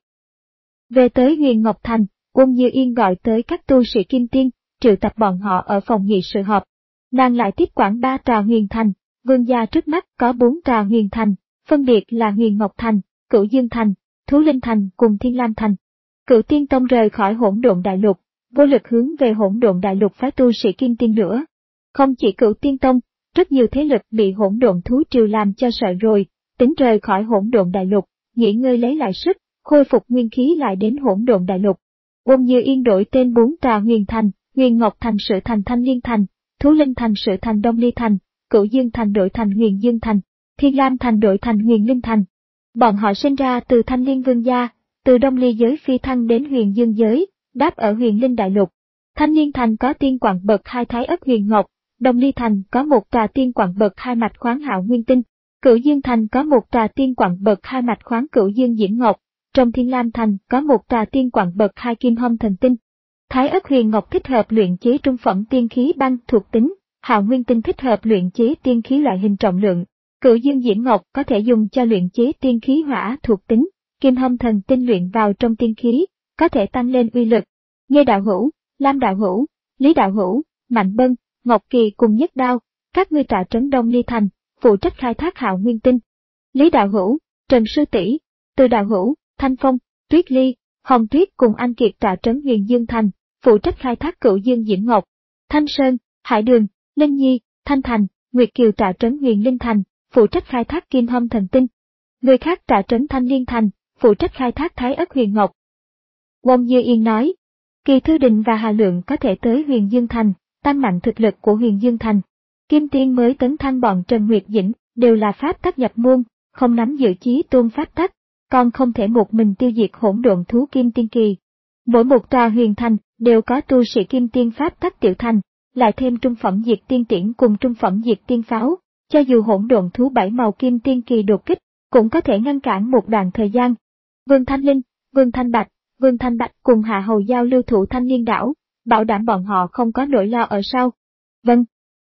Về tới Huyền Ngọc Thành, Uông Như Yên gọi tới các tu sĩ Kim Tiên, triệu tập bọn họ ở phòng nghị sự họp. Nàng lại tiếp quản ba tòa Huyền Thành, Vương gia trước mắt có bốn tòa Huyền Thành, phân biệt là Huyền Ngọc Thành, Cửu Dương Thành, Thú Linh Thành cùng Thiên Lam Thành. Cửu Tiên Tông rời khỏi Hỗn Độn Đại Lục, vô lực hướng về Hỗn Độn Đại Lục phái tu sĩ Kim Tiên nữa. Không chỉ Cửu Tiên Tông, rất nhiều thế lực bị hỗn độn thú triều làm cho sợ rồi, tính rời khỏi Hỗn Độn Đại Lục, nghỉ ngơi lấy lại sức, khôi phục nguyên khí lại đến Hỗn Độn Đại Lục. Uông Như Yên đổi tên bốn tòa Huyền Thành, Huyền Ngọc Thành sửa thành Thanh Liên Thành, Thú Linh Thành sửa thành Đông Ly Thành, Cửu Dương Thành đổi thành Huyền Dương Thành, Thiên Lam Thành đổi thành Huyền Linh Thành. Bọn họ sinh ra từ Thanh Liên Vương gia, từ Đông Ly giới phi thăng đến Huyền Dương giới, đáp ở Huyền Linh Đại Lục. Thanh Liên Thành có tiên quặng bậc hai Thái Ất Huyền Ngọc, Đông Ly Thành có một tòa tiên quặng bậc hai mạch khoáng Hạo Nguyên Tinh, Cửu Dương Thành có một tòa tiên quặng bậc hai mạch khoáng Cửu Dương Diễm Ngọc, trong Thiên Lam Thành có một tòa tiên quặng bậc hai Kim Hâm Thần Tinh. Thái Ất Huyền Ngọc thích hợp luyện chế trung phẩm tiên khí băng thuộc tính, Hạo Nguyên Tinh thích hợp luyện chế tiên khí loại hình trọng lượng, Cửu Dương Diễm Ngọc có thể dùng cho luyện chế tiên khí hỏa thuộc tính, Kim Hâm Thần Tinh luyện vào trong tiên khí, có thể tăng lên uy lực. Nghe đạo hữu, Lam đạo hữu, Lý đạo hữu, Mạnh Bân, Ngọc Kỳ cùng Nhất Đao, các ngươi trả trấn Đông Ly Thành, phụ trách khai thác Hạo Nguyên Tinh. Lý đạo hữu, Trần sư tỷ, Từ đạo hữu, Thanh Phong, Tuyết Ly, Hồng Tuyết cùng Anh Kiệt trả trấn Huyền Dương Thành, phụ trách khai thác Cửu Dương Diễm Ngọc. Thanh Sơn, Hải Đường, Linh Nhi, Thanh Thành, Nguyệt Kiều trả trấn Huyền Linh Thành, phụ trách khai thác Kim Hâm Thần Tinh. Người khác trả trấn Thanh Liên Thành, phụ trách khai thác Thái Ất Huyền Ngọc. Uông Như Yên nói, Kỳ Thư Đình và Hà Lượng có thể tới Huyền Dương Thành, tăng mạnh thực lực của Huyền Dương Thành. Kim Tiên mới tấn thăng bọn Trần Nguyệt Dĩnh, đều là pháp tắc nhập môn, không nắm giữ chí tôn pháp tắc, còn không thể một mình tiêu diệt hỗn độn thú Kim Tiên Kỳ. Mỗi một tòa Huyền Thành đều có tu sĩ Kim Tiên pháp tắc tiểu thành, lại thêm trung phẩm diệt tiên tiễn cùng trung phẩm diệt tiên pháo, cho dù hỗn độn thú bảy màu Kim Tiên Kỳ đột kích, cũng có thể ngăn cản một đoạn thời gian. Vương Thanh Linh, Vương Thanh Bạch, Vương Thanh Bạch cùng Hạ Hầu Giao lưu thủ Thanh Liên đảo, bảo đảm bọn họ không có nỗi lo ở sau. Vâng.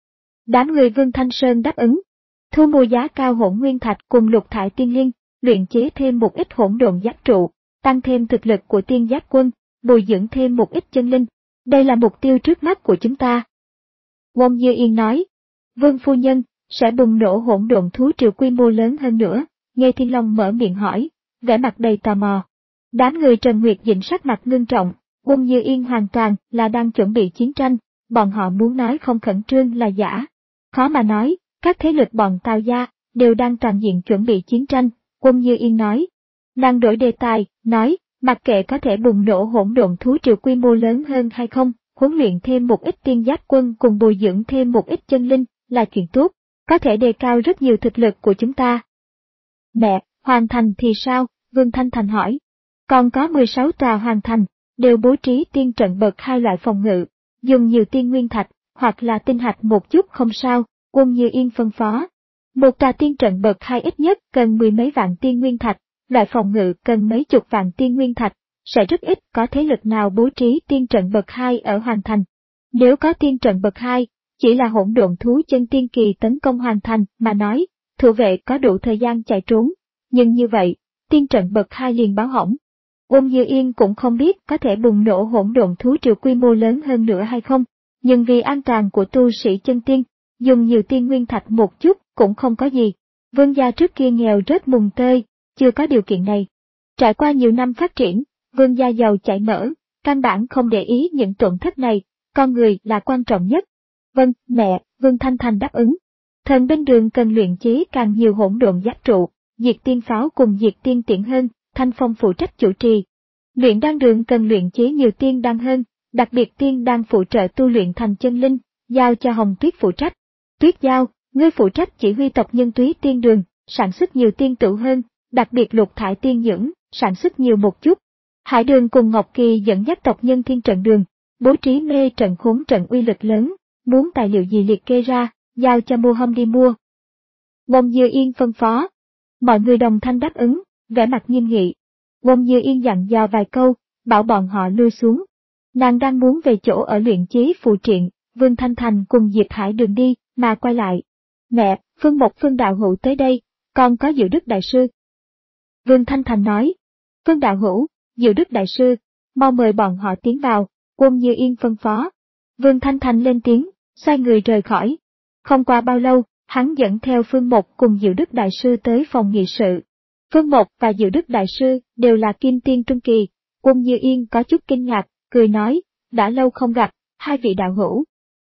Đám người Vương Thanh Sơn đáp ứng. Thu mua giá cao hỗn nguyên thạch cùng lục thải tiên liên, luyện chế thêm một ít hỗn độn giáp trụ, tăng thêm thực lực của tiên giáp quân, bồi dưỡng thêm một ít chân linh. Đây là mục tiêu trước mắt của chúng ta. Uông Như Yên nói, Vương phu nhân, sẽ bùng nổ hỗn độn thú triều quy mô lớn hơn nữa, nghe Thiên Long mở miệng hỏi, vẻ mặt đầy tò mò. Đám người Trần Nguyệt Dĩnh sắc mặt ngưng trọng, Uông Như Yên hoàn toàn là đang chuẩn bị chiến tranh, bọn họ muốn nói không khẩn trương là giả. Khó mà nói, các thế lực bọn Tào gia đều đang toàn diện chuẩn bị chiến tranh, Uông Như Yên nói. Nàng đổi đề tài, nói, mặc kệ có thể bùng nổ hỗn độn thú triều quy mô lớn hơn hay không, huấn luyện thêm một ít tiên giáp quân cùng bồi dưỡng thêm một ít chân linh là chuyện tốt, có thể đề cao rất nhiều thực lực của chúng ta. Mẹ, hoàn thành thì sao? Vương Thanh Thành hỏi. Còn có mười sáu tòa hoàn thành, đều bố trí tiên trận bậc hai loại phòng ngự, dùng nhiều tiên nguyên thạch, hoặc là tinh hạch một chút không sao, Uông Như Yên phân phó. Một tòa tiên trận bậc hai ít nhất cần mười mấy vạn tiên nguyên thạch, loại phòng ngự cần mấy chục vạn tiên nguyên thạch, sẽ rất ít có thế lực nào bố trí tiên trận bậc hai ở hoàn thành. Nếu có tiên trận bậc hai, chỉ là hỗn độn thú chân tiên kỳ tấn công hoàn thành mà nói, thủ vệ có đủ thời gian chạy trốn, nhưng như vậy, tiên trận bậc hai liền báo hỏng. Uông Như Yên cũng không biết có thể bùng nổ hỗn độn thú triều quy mô lớn hơn nữa hay không, nhưng vì an toàn của tu sĩ chân tiên, dùng nhiều tiên nguyên thạch một chút cũng không có gì. Vương gia trước kia nghèo rớt mùng tơi, chưa có điều kiện này. Trải qua nhiều năm phát triển, vương gia giàu chảy mỡ, căn bản không để ý những tổn thất này, con người là quan trọng nhất. Vâng, mẹ, Vương Thanh Thành đáp ứng. Thần bên đường cần luyện chế càng nhiều hỗn độn giáp trụ, diệt tiên pháo cùng diệt tiên tiễn hơn, Thanh Phong phụ trách chủ trì. Luyện đan đường cần luyện chế nhiều tiên đan hơn, đặc biệt tiên đan phụ trợ tu luyện thành chân linh, giao cho Hồng Tuyết phụ trách. Tuyết Giao, ngươi phụ trách chỉ huy tộc nhân Túy Tiên Đường, sản xuất nhiều tiên tửu hơn, đặc biệt lục thải tiên dưỡng, sản xuất nhiều một chút. Hải Đường cùng Ngọc Kỳ dẫn dắt tộc nhân Thiên Trận Đường, bố trí mê trận khốn trận uy lực lớn, muốn tài liệu gì liệt kê ra, giao cho Mua Hâm đi mua. Ngôn Dư Yên phân phó. Mọi người đồng thanh đáp ứng, vẻ mặt nghiêm nghị. Ngôn Dư Yên dặn dò vài câu, bảo bọn họ lui xuống. Nàng đang muốn về chỗ ở luyện chế phù triện, Vương Thanh Thành cùng Diệp Hải Đường đi, mà quay lại. Mẹ, Phương Mộc Phương Đạo Hữu tới đây, con có Diệu Đức Đại Sư. Vương Thanh Thành nói. Phương Đạo Hữu, Diệu Đức Đại Sư, mau mời bọn họ tiến vào, Ngôn Dư Yên phân phó. Vương Thanh Thành lên tiếng, xoay người rời khỏi. Không qua bao lâu, hắn dẫn theo Phương Mộc cùng Diệu Đức Đại Sư tới phòng nghị sự. Phương Mộc và Diệu Đức Đại Sư đều là kim tiên trung kỳ, Ngôn Dư Yên có chút kinh ngạc, cười nói, đã lâu không gặp, hai vị đạo hữu.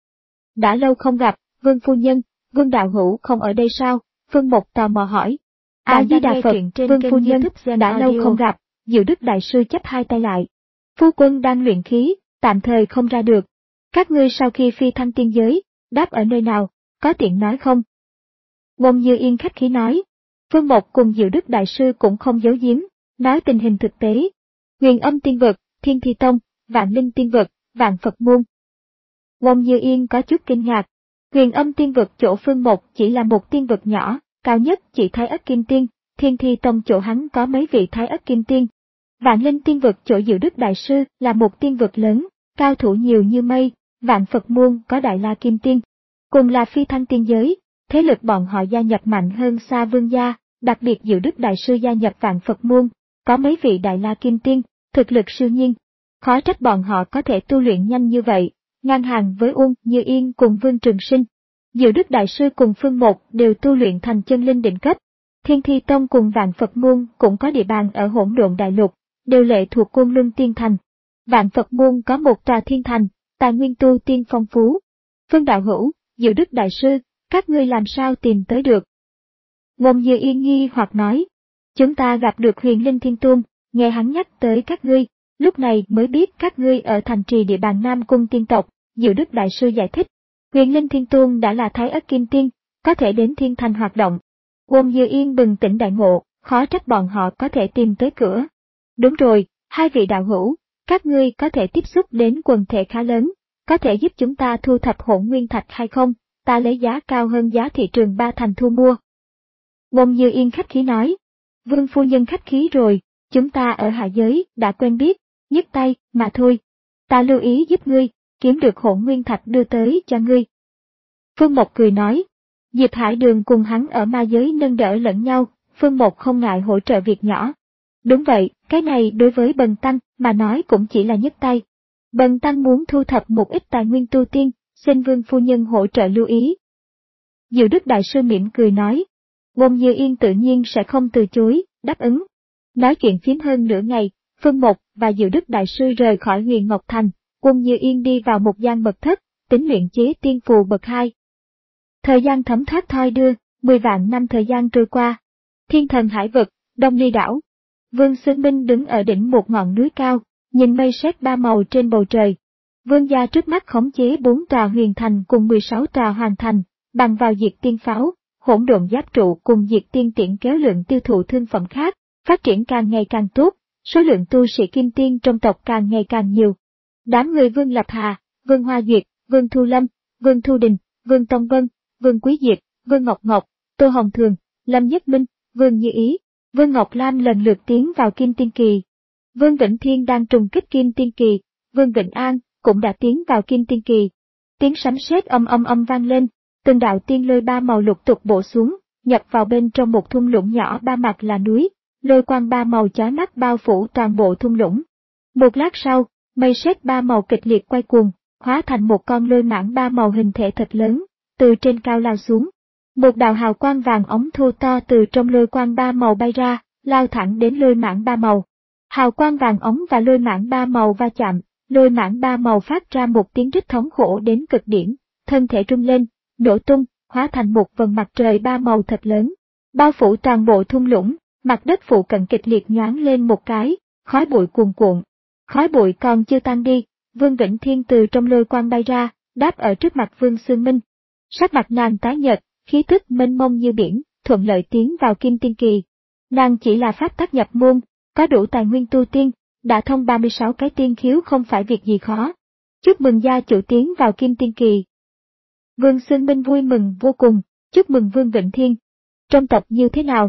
Đã lâu không gặp, Vương Phu Nhân, Vương Đạo Hữu không ở đây sao? Phương Mộc tò mò hỏi. A Di Đà Phật, Vương Phu Nhân, đã lâu không gặp, Diệu Đức Đại Sư chắp hai tay lại. Phu quân đang luyện khí, tạm thời không ra được. Các ngươi sau khi phi thăng tiên giới, đáp ở nơi nào, có tiện nói không? Ngôn Dư Yên khách khí nói. Phương Mộc cùng Diệu Đức Đại Sư cũng không giấu giếm, nói tình hình thực tế. Huyền Âm Tiên Vực, Thiên Thi Tông, Vạn Linh Tiên Vực, Vạn Phật Môn. Ngôn Dư Yên có chút kinh ngạc. Huyền Âm Tiên Vực chỗ Phương Mộc chỉ là một tiên vực nhỏ, cao nhất chỉ Thái Ất Kim Tiên, Thiên Thi Tông chỗ hắn có mấy vị Thái Ất Kim Tiên. Vạn Linh Tiên Vực chỗ Diệu Đức Đại Sư là một tiên vực lớn, cao thủ nhiều như mây, Vạn Phật Môn có Đại La Kim Tiên. Cùng là phi thăng tiên giới, thế lực bọn họ gia nhập mạnh hơn xa Vương gia, đặc biệt Diệu Đức Đại Sư gia nhập Vạn Phật Môn, có mấy vị Đại La Kim Tiên, thực lực siêu nhiên. Khó trách bọn họ có thể tu luyện nhanh như vậy, ngang hàng với Uông Như Yên cùng Vương Trường Sinh. Diệu Đức Đại Sư cùng Phương Mộc đều tu luyện thành chân linh đỉnh cấp. Thiên Thi Tông cùng Vạn Phật Môn cũng có địa bàn ở Hỗn Độn Đại Lục, đều lệ thuộc Côn Luân Tiên Thành. Vạn Phật Môn có một tòa thiên thành, tài nguyên tu tiên phong phú. Phương Đạo Hữu, Diệu Đức Đại Sư, các ngươi làm sao tìm tới được? Ngôn Dư Yên nghi hoặc nói. Chúng ta gặp được Huyền Linh Thiên Tôn, nghe hắn nhắc tới các ngươi, lúc này mới biết các ngươi ở thành trì địa bàn Nam Cung tiên tộc. Diệu Đức Đại Sư giải thích. Huyền Linh Thiên Tôn đã là Thái Ất Kim Tiên, có thể đến thiên thành hoạt động. Ngôn Dư Yên bừng tỉnh đại ngộ, khó trách bọn họ có thể tìm tới cửa. Đúng rồi, hai vị đạo hữu, các ngươi có thể tiếp xúc đến quần thể khá lớn, có thể giúp chúng ta thu thập hỗn nguyên thạch hay không? Ta lấy giá cao hơn giá thị trường ba thành thu mua. Ngôn Dư Yên khách khí nói. Vương Phu Nhân khách khí rồi, chúng ta ở hạ giới đã quen biết, nhấc tay mà thôi. Ta lưu ý giúp ngươi, kiếm được hỗn nguyên thạch đưa tới cho ngươi. Phương Mộc cười nói. Diệp Hải Đường cùng hắn ở ma giới nâng đỡ lẫn nhau, Phương Mộc không ngại hỗ trợ việc nhỏ. Đúng vậy, cái này đối với Bần Tăng mà nói cũng chỉ là nhấc tay. Bần Tăng muốn thu thập một ít tài nguyên tu tiên, xin Vương Phu Nhân hỗ trợ lưu ý. Diệu Đức Đại Sư mỉm cười nói. Ngôn Dư Yên tự nhiên sẽ không từ chối, đáp ứng. Nói chuyện phím hơn nửa ngày, Phương Mộc và Diệu Đức Đại Sư rời khỏi Huyền Ngọc Thành, Ngôn Dư Yên đi vào một gian mật thất, tính luyện chế tiên phù bậc hai. Thời gian thấm thoát thoi đưa, mười vạn năm thời gian trôi qua. Thiên Thần Hải Vực, Đông Ly Đảo. Vương Xương Minh đứng ở đỉnh một ngọn núi cao, nhìn mây sét ba màu trên bầu trời. Vương gia trước mắt khống chế bốn tòa huyền thành cùng mười sáu tòa hoàn thành, bằng vào diệt tiên pháo, hỗn độn giáp trụ cùng diệt tiên tiễn kéo lượng tiêu thụ thương phẩm khác, phát triển càng ngày càng tốt, số lượng tu sĩ kim tiên trong tộc càng ngày càng nhiều. Đám người Vương Lập Hà, Vương Hoa Duyệt, Vương Thu Lâm, Vương Thu Đình, Vương Tông Vân, Vương Quý Diệp, Vương Ngọc Ngọc, Tô Hồng Thường, Lâm Nhất Minh, Vương Như Ý, Vương Ngọc Lam lần lượt tiến vào Kim Tiên Kỳ. Vương Vĩnh Thiên đang trùng kích Kim Tiên Kỳ, Vương Vĩnh An cũng đã tiến vào Kim Tiên Kỳ. Tiếng sấm sét âm âm âm vang lên, từng đạo tiên lôi ba màu lục tục bổ xuống, nhập vào bên trong một thung lũng nhỏ ba mặt là núi, lôi quang ba màu chói mắt bao phủ toàn bộ thung lũng. Một lát sau, mây sét ba màu kịch liệt quay cuồng, hóa thành một con lôi mãng ba màu hình thể thật lớn, từ trên cao lao xuống. Một đạo hào quang vàng óng thô to từ trong lôi quang ba màu bay ra, lao thẳng đến lôi mãng ba màu. Hào quang vàng óng và lôi mãng ba màu va chạm, lôi mãng ba màu phát ra một tiếng rít thống khổ đến cực điểm, thân thể rung lên, nổ tung, hóa thành một vầng mặt trời ba màu thật lớn, bao phủ toàn bộ thung lũng, mặt đất phụ cận kịch liệt nhoáng lên một cái, khói bụi cuồn cuộn. Khói bụi còn chưa tan đi, Vương Vĩnh Thiên từ trong lôi quang bay ra, đáp ở trước mặt Vương Xương Minh. Sắc mặt nàng tái nhợt, khí tức mênh mông như biển, thuận lợi tiến vào Kim Tiên Kỳ. Nàng chỉ là pháp tắc nhập môn, có đủ tài nguyên tu tiên, đã thông ba mươi sáu cái tiên khiếu không phải việc gì khó. Chúc mừng gia chủ tiến vào Kim Tiên Kỳ. Vương Xương Minh vui mừng vô cùng, chúc mừng Vương Vĩnh Thiên. Trong tộc như thế nào?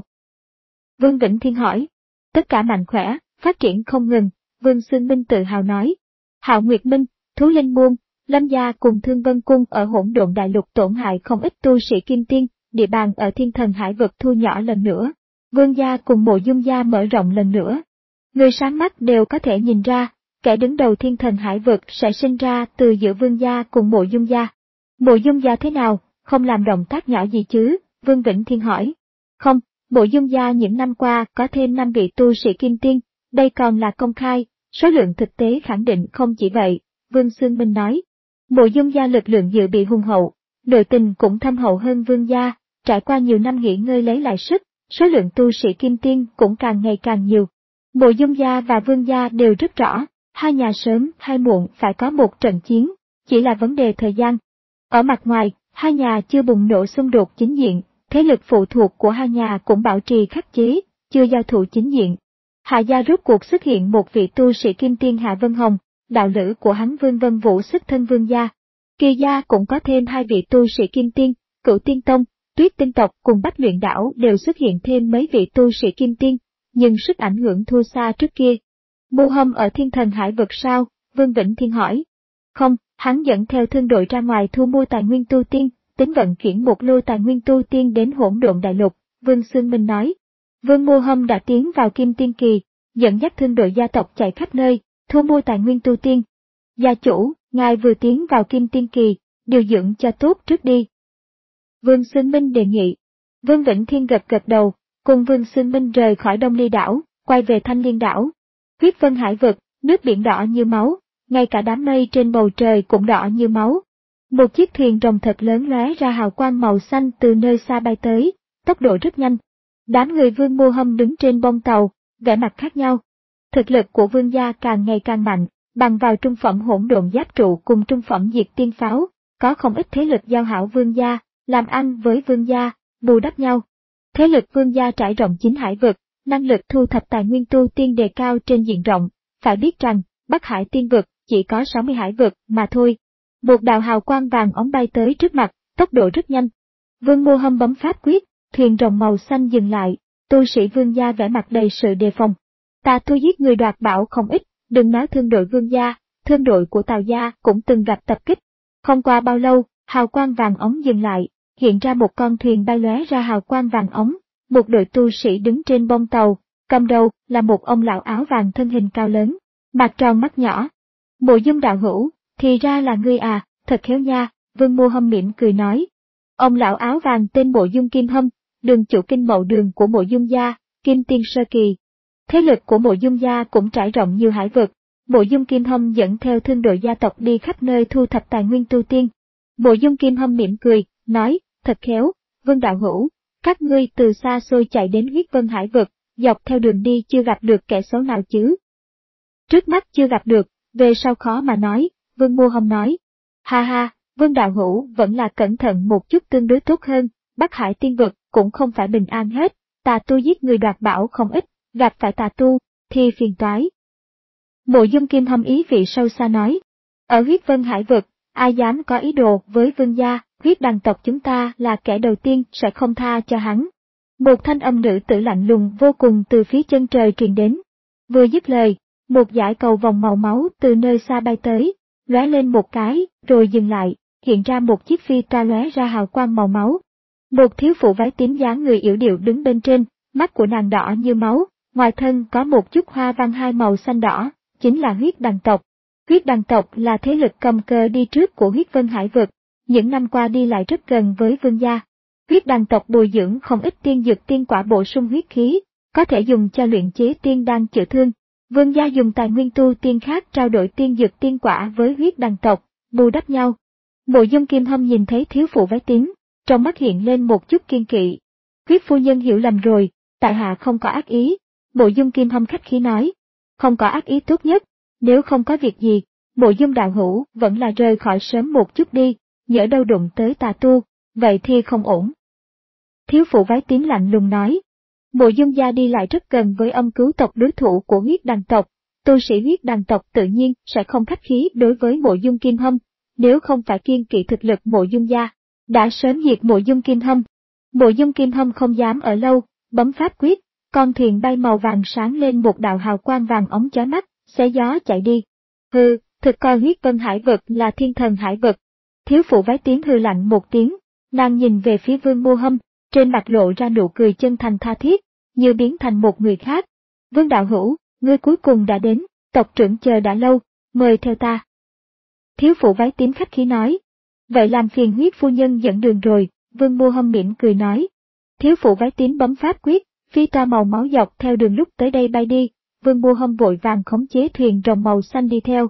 Vương Vĩnh Thiên hỏi. Tất cả mạnh khỏe, phát triển không ngừng, Vương Xương Minh tự hào nói. Hạo Nguyệt Minh, Thú Linh Môn, Lâm Gia cùng Thương Vân Cung ở Hỗn Độn Đại Lục tổn hại không ít tu sĩ kim tiên, địa bàn ở Thiên Thần Hải vực thu nhỏ lần nữa. Vương gia cùng Mộ Dung gia mở rộng lần nữa. Người sáng mắt đều có thể nhìn ra, kẻ đứng đầu Thiên Thần Hải vực sẽ sinh ra từ giữa Vương gia cùng Mộ Dung gia. Mộ Dung gia thế nào, không làm động tác nhỏ gì chứ? Vương Vĩnh Thiên hỏi. Không, Mộ Dung gia những năm qua có thêm năm vị tu sĩ kim tiên, đây còn là công khai, số lượng thực tế khẳng định không chỉ vậy, Vương Xương Minh nói. Mộ Dung gia lực lượng dự bị hùng hậu, nội tình cũng thâm hậu hơn Vương gia, trải qua nhiều năm nghỉ ngơi lấy lại sức, số lượng tu sĩ kim tiên cũng càng ngày càng nhiều. Mộ Dung gia và Vương gia đều rất rõ, hai nhà sớm hay muộn phải có một trận chiến, chỉ là vấn đề thời gian. Ở mặt ngoài, hai nhà chưa bùng nổ xung đột chính diện, thế lực phụ thuộc của hai nhà cũng bảo trì khắc chế, chưa giao thủ chính diện. Hạ gia rốt cuộc xuất hiện một vị tu sĩ kim tiên Hạ Vân Hồng, đạo lữ của hắn Vương Vân Vũ xuất thân Vương gia. Kỳ gia cũng có thêm hai vị tu sĩ kim tiên, Cửu Tiên Tông, Tuyết Tinh tộc cùng Bách Luyện đảo đều xuất hiện thêm mấy vị tu sĩ kim tiên, nhưng sức ảnh hưởng thua xa trước kia. Mưu Hâm ở Thiên Thần Hải vực sao? Vương Vĩnh Thiên hỏi. Không, hắn dẫn theo thương đội ra ngoài thu mua tài nguyên tu tiên, tính vận chuyển một lô tài nguyên tu tiên đến Hỗn Độn Đại Lục, Vương Xương Minh nói. Vương Mưu Hâm đã tiến vào Kim Tiên Kỳ, dẫn dắt thương đội gia tộc chạy khắp nơi, thu mua tài nguyên tu tiên. Gia chủ, ngài vừa tiến vào Kim Tiên Kỳ, điều dưỡng cho tốt trước đi. Vương Xương Minh đề nghị. Vương Vĩnh Thiên gật gật đầu, cùng Vương Xương Minh rời khỏi Đông Ly đảo, quay về Thanh Liên đảo. Huyết Vân Hải vực, nước biển đỏ như máu, ngay cả đám mây trên bầu trời cũng đỏ như máu. Một chiếc thuyền rồng thật lớn lóe ra hào quang màu xanh từ nơi xa bay tới, tốc độ rất nhanh. Đám người Vương Mưu Hâm đứng trên bông tàu, vẻ mặt khác nhau. Thực lực của Vương gia càng ngày càng mạnh, bằng vào trung phẩm hỗn độn giáp trụ cùng trung phẩm diệt tiên pháo, có không ít thế lực giao hảo Vương gia, làm ăn với Vương gia, bù đắp nhau. Thế lực Vương gia trải rộng chín hải vực, năng lực thu thập tài nguyên tu tiên đề cao trên diện rộng, phải biết rằng, Bắc Hải tiên vực chỉ có sáu mươi hải vực mà thôi. Một đạo hào quang vàng óng bay tới trước mặt, tốc độ rất nhanh. Vương Mưu Hâm bấm pháp quyết, thuyền rồng màu xanh dừng lại, tu sĩ Vương gia vẻ mặt đầy sự đề phòng. Ta thu giết người đoạt bảo không ít, đừng nói thương đội Vương gia, thương đội của Tào gia cũng từng gặp tập kích. Không qua bao lâu, hào quang vàng óng dừng lại, hiện ra một con thuyền bay lóe ra hào quang vàng óng, một đội tu sĩ đứng trên bông tàu, cầm đầu là một ông lão áo vàng thân hình cao lớn, mặt tròn mắt nhỏ. Mộ Dung đạo hữu, thì ra là ngươi à, thật khéo nha, Vương Mưu Hâm mỉm cười nói. Ông lão áo vàng tên Mộ Dung Kim Hâm, đường chủ kinh mậu đường của Mộ Dung gia, Kim Tiên sơ kỳ. Thế lực của Mộ Dung gia cũng trải rộng nhiều hải vực. Mộ Dung Kim Hâm dẫn theo thương đội gia tộc đi khắp nơi thu thập tài nguyên tu tiên. Mộ Dung Kim Hâm mỉm cười, nói, thật khéo, Vương đạo hữu, các ngươi từ xa xôi chạy đến Huyết Vân Hải vực, dọc theo đường đi chưa gặp được kẻ xấu nào chứ? Trước mắt chưa gặp được, về sau khó mà nói, Vương Mưu Hâm nói. Ha ha, Vương đạo hữu vẫn là cẩn thận một chút tương đối tốt hơn, Bắc Hải tiên vực cũng không phải bình an hết, tà tu giết người đoạt bảo không ít, gặp phải tà tu, thì phiền toái. Mộ Dung Kim Hâm ý vị sâu xa nói. Ở Huyết Vân Hải vực, ai dám có ý đồ với Vương gia, huyết đằng tộc chúng ta là kẻ đầu tiên sẽ không tha cho hắn. Một thanh âm nữ tử lạnh lùng vô cùng từ phía chân trời truyền đến. Vừa dứt lời, một dải cầu vòng màu máu từ nơi xa bay tới, lóe lên một cái, rồi dừng lại, hiện ra một chiếc phi toa lóe ra hào quang màu máu. Một thiếu phụ váy tím dáng người yểu điệu đứng bên trên, mắt của nàng đỏ như máu, ngoài thân có một chút hoa văn hai màu xanh đỏ, chính là huyết đằng tộc. Huyết đằng tộc là thế lực cầm cờ đi trước của Huyết Vân Hải vực, những năm qua đi lại rất gần với Vương gia. Huyết đằng tộc bồi dưỡng không ít tiên dược tiên quả bổ sung huyết khí, có thể dùng cho luyện chế tiên đan chữa thương. Vương gia dùng tài nguyên tu tiên khác trao đổi tiên dược tiên quả với huyết đằng tộc, bù đắp nhau. Mộ Dung Kim Hâm nhìn thấy thiếu phụ váy tím, trong mắt hiện lên một chút kiên kỵ. Huyết phu nhân hiểu lầm rồi, tại hạ không có ác ý. Mộ Dung Kim Hâm khách khí nói. Không có ác ý tốt nhất, nếu không có việc gì, Mộ Dung đạo hữu vẫn là rời khỏi sớm một chút đi, nhỡ đâu đụng tới tà tu, vậy thì không ổn. Thiếu phụ váy tím lạnh lùng nói. Mộ Dung gia đi lại rất gần với âm cứu tộc đối thủ của huyết đằng tộc, tu sĩ huyết đằng tộc tự nhiên sẽ không khách khí đối với Mộ Dung Kim Hâm, nếu không phải kiêng kỵ thực lực Mộ Dung gia, đã sớm diệt Mộ Dung Kim Hâm. Mộ Dung Kim Hâm không dám ở lâu, bấm pháp quyết, con thuyền bay màu vàng sáng lên một đạo hào quang vàng ống chói mắt, xé gió chạy đi. Hừ, thực coi huyết vân hải vực là thiên thần hải vực. Thiếu phụ váy tím hừ lạnh một tiếng, nàng nhìn về phía Vương Mô Hâm, trên mặt lộ ra nụ cười chân thành tha thiết, như biến thành một người khác. Vương đạo hữu, ngươi cuối cùng đã đến, tộc trưởng chờ đã lâu, mời theo ta. Thiếu phụ váy tím khách khí nói. Vậy làm phiền huyết phu nhân dẫn đường rồi, Vương Mô Hâm mỉm cười nói. Thiếu phụ váy tím bấm pháp quyết, phi toa màu máu dọc theo đường lúc tới đây bay đi, Vương Mô Hâm vội vàng khống chế thuyền rồng màu xanh đi theo.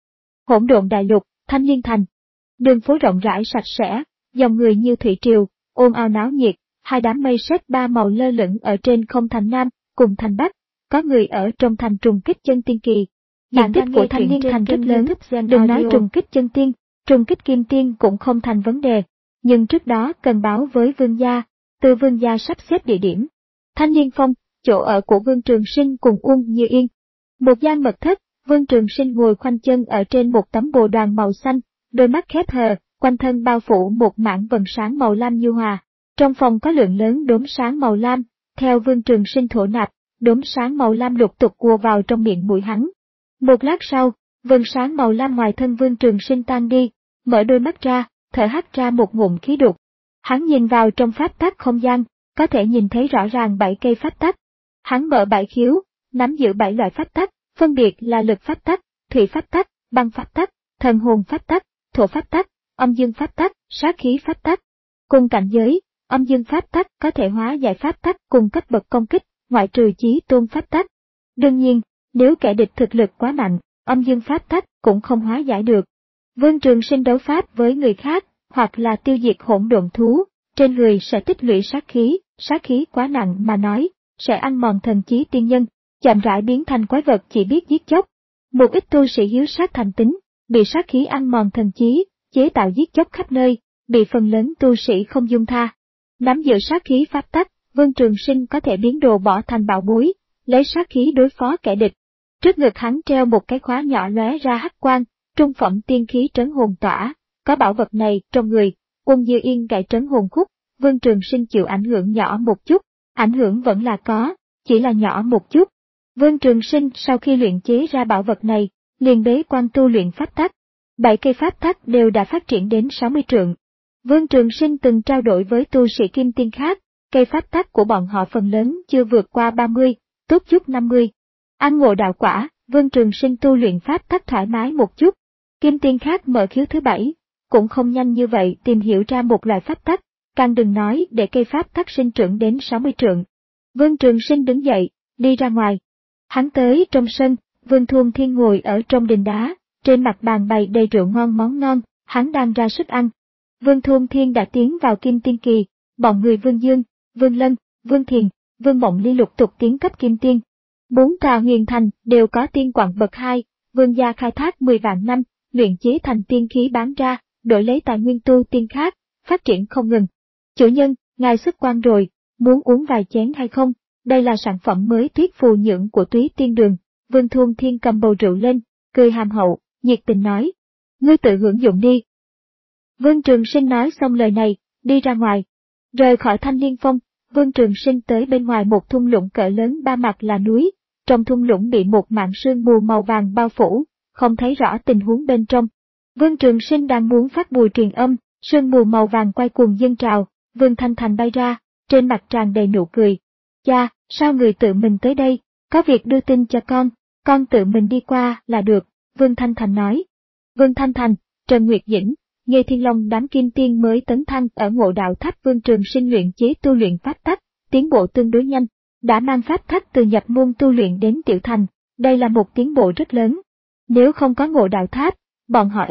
Hỗn độn đại lục, Thanh Liên thành. Đường phố rộng rãi sạch sẽ, dòng người như thủy triều, ồn ào náo nhiệt, hai đám mây sét ba màu lơ lửng ở trên không thành Nam, cùng thành Bắc, có người ở trong thành trùng kích chân tiên kỳ. Diện tích của Thanh Liên thành rất lớn, đừng nói trùng kích chân tiên, trùng kích kim tiên cũng không thành vấn đề, nhưng trước đó cần báo với vương gia, từ vương gia sắp xếp địa điểm. Thanh Liên Phong, chỗ ở của Vương Trường Sinh cùng Uông Như Yên. Một gian mật thất, Vương Trường Sinh ngồi khoanh chân ở trên một tấm bồ đoàn màu xanh, đôi mắt khép hờ, quanh thân bao phủ một mảng vầng sáng màu lam nhu hòa. Trong phòng có lượng lớn đốm sáng màu lam, theo Vương Trường Sinh thổ nạp, đốm sáng màu lam lục tục ùa vào trong miệng mũi hắn. Một lát sau, vầng sáng màu lam ngoài thân Vương Trường Sinh tan đi, mở đôi mắt ra, thở hắt ra một ngụm khí đục. Hắn nhìn vào trong pháp tắc không gian, có thể nhìn thấy rõ ràng bảy cây pháp tắc. Hắn mở bảy khiếu, nắm giữ bảy loại pháp tắc, phân biệt là lực pháp tắc, thủy pháp tắc, băng pháp tắc, thần hồn pháp tắc, thổ pháp tắc, âm dương pháp tắc, sát khí pháp tắc. Cùng cảnh giới, âm dương pháp tắc có thể hóa giải pháp tắc cùng cấp bậc công kích, ngoại trừ chí tôn pháp tắc. Đương nhiên, nếu kẻ địch thực lực quá mạnh, âm dương pháp tắc cũng không hóa giải được. Vương Trường Sinh đấu pháp với người khác, hoặc là tiêu diệt hỗn độn thú, trên người sẽ tích lũy sát khí, sát khí quá nặng mà nói, sẽ ăn mòn thần trí tiên nhân, chậm rãi biến thành quái vật chỉ biết giết chóc. Một ít tu sĩ hiếu sát thành tính, bị sát khí ăn mòn thần trí, chế tạo giết chóc khắp nơi, bị phần lớn tu sĩ không dung tha. Nắm giữ sát khí pháp tắc, Vương Trường Sinh có thể biến đồ bỏ thành bảo bối, lấy sát khí đối phó kẻ địch. Trước ngực hắn treo một cái khóa nhỏ lóe ra hắc quang, trung phẩm tiên khí trấn hồn tỏa, có bảo vật này trong người, Uông Như Yên gãy trấn hồn khúc, Vương Trường Sinh chịu ảnh hưởng nhỏ một chút, ảnh hưởng vẫn là có, chỉ là nhỏ một chút. Vương Trường Sinh sau khi luyện chế ra bảo vật này, liền bế quan tu luyện pháp tắc. Bảy cây pháp tắc đều đã phát triển đến sáu mươi trượng. Vương Trường Sinh từng trao đổi với tu sĩ kim tiên khác, cây pháp tắc của bọn họ phần lớn chưa vượt qua ba mươi, tốt chút năm mươi. Ăn ngộ đạo quả, Vương Trường Sinh tu luyện pháp tắc thoải mái một chút. Kim tiên khác mở khiếu thứ bảy, cũng không nhanh như vậy tìm hiểu ra một loại pháp tắc, càng đừng nói để cây pháp tắc sinh trưởng đến sáu mươi trượng. Vương Trường Sinh đứng dậy, đi ra ngoài. Hắn tới trong sân, Vương Thuôn Thiên ngồi ở trong đình đá, trên mặt bàn bày đầy rượu ngon món ngon, hắn đang ra sức ăn. Vương Thuôn Thiên đã tiến vào kim tiên kỳ, bọn người Vương Dương, Vương Lân, Vương Thiền, Vương Mộng Ly lục tục tiến cấp kim tiên. Bốn tòa huyền thành đều có tiên quặng bậc hai, Vương gia khai thác mười vạn năm, luyện chế thành tiên khí bán ra, đổi lấy tài nguyên tu tiên khác, phát triển không ngừng. Chủ nhân, ngài xuất quan rồi, muốn uống vài chén hay không? Đây là sản phẩm mới tuyết phù nhưỡng của Túy Tiên Đường. Vương Thuôn Thiên cầm bầu rượu lên, cười hàm hậu, nhiệt tình nói. Ngươi tự hưởng dụng đi. Vương Trường Sinh nói xong lời này, đi ra ngoài. Rời khỏi Thanh Liên Phong, Vương Trường Sinh tới bên ngoài một thung lũng cỡ lớn ba mặt là núi. Trong thung lũng bị một mảng sương mù màu vàng bao phủ, không thấy rõ tình huống bên trong. Vương Trường Sinh đang muốn phát bùi truyền âm, sương mù màu vàng quay cuồng dâng trào, Vương Thanh Thành bay ra, trên mặt tràn đầy nụ cười. Cha, sao người tự mình tới đây, có việc đưa tin cho con, con tự mình đi qua là được, Vương Thanh Thành nói. Vương Thanh Thành, Trần Nguyệt Dĩnh, Nghê Thiên Long đám kim tiên mới tấn thăng ở Ngộ Đạo Tháp Vương Trường Sinh luyện chế tu luyện pháp tắc, tiến bộ tương đối nhanh, đã mang pháp tắc từ nhập môn tu luyện đến tiểu thành, đây là một tiến bộ rất lớn. Nếu không có Ngộ Đạo Tháp, bọn họ ít nhất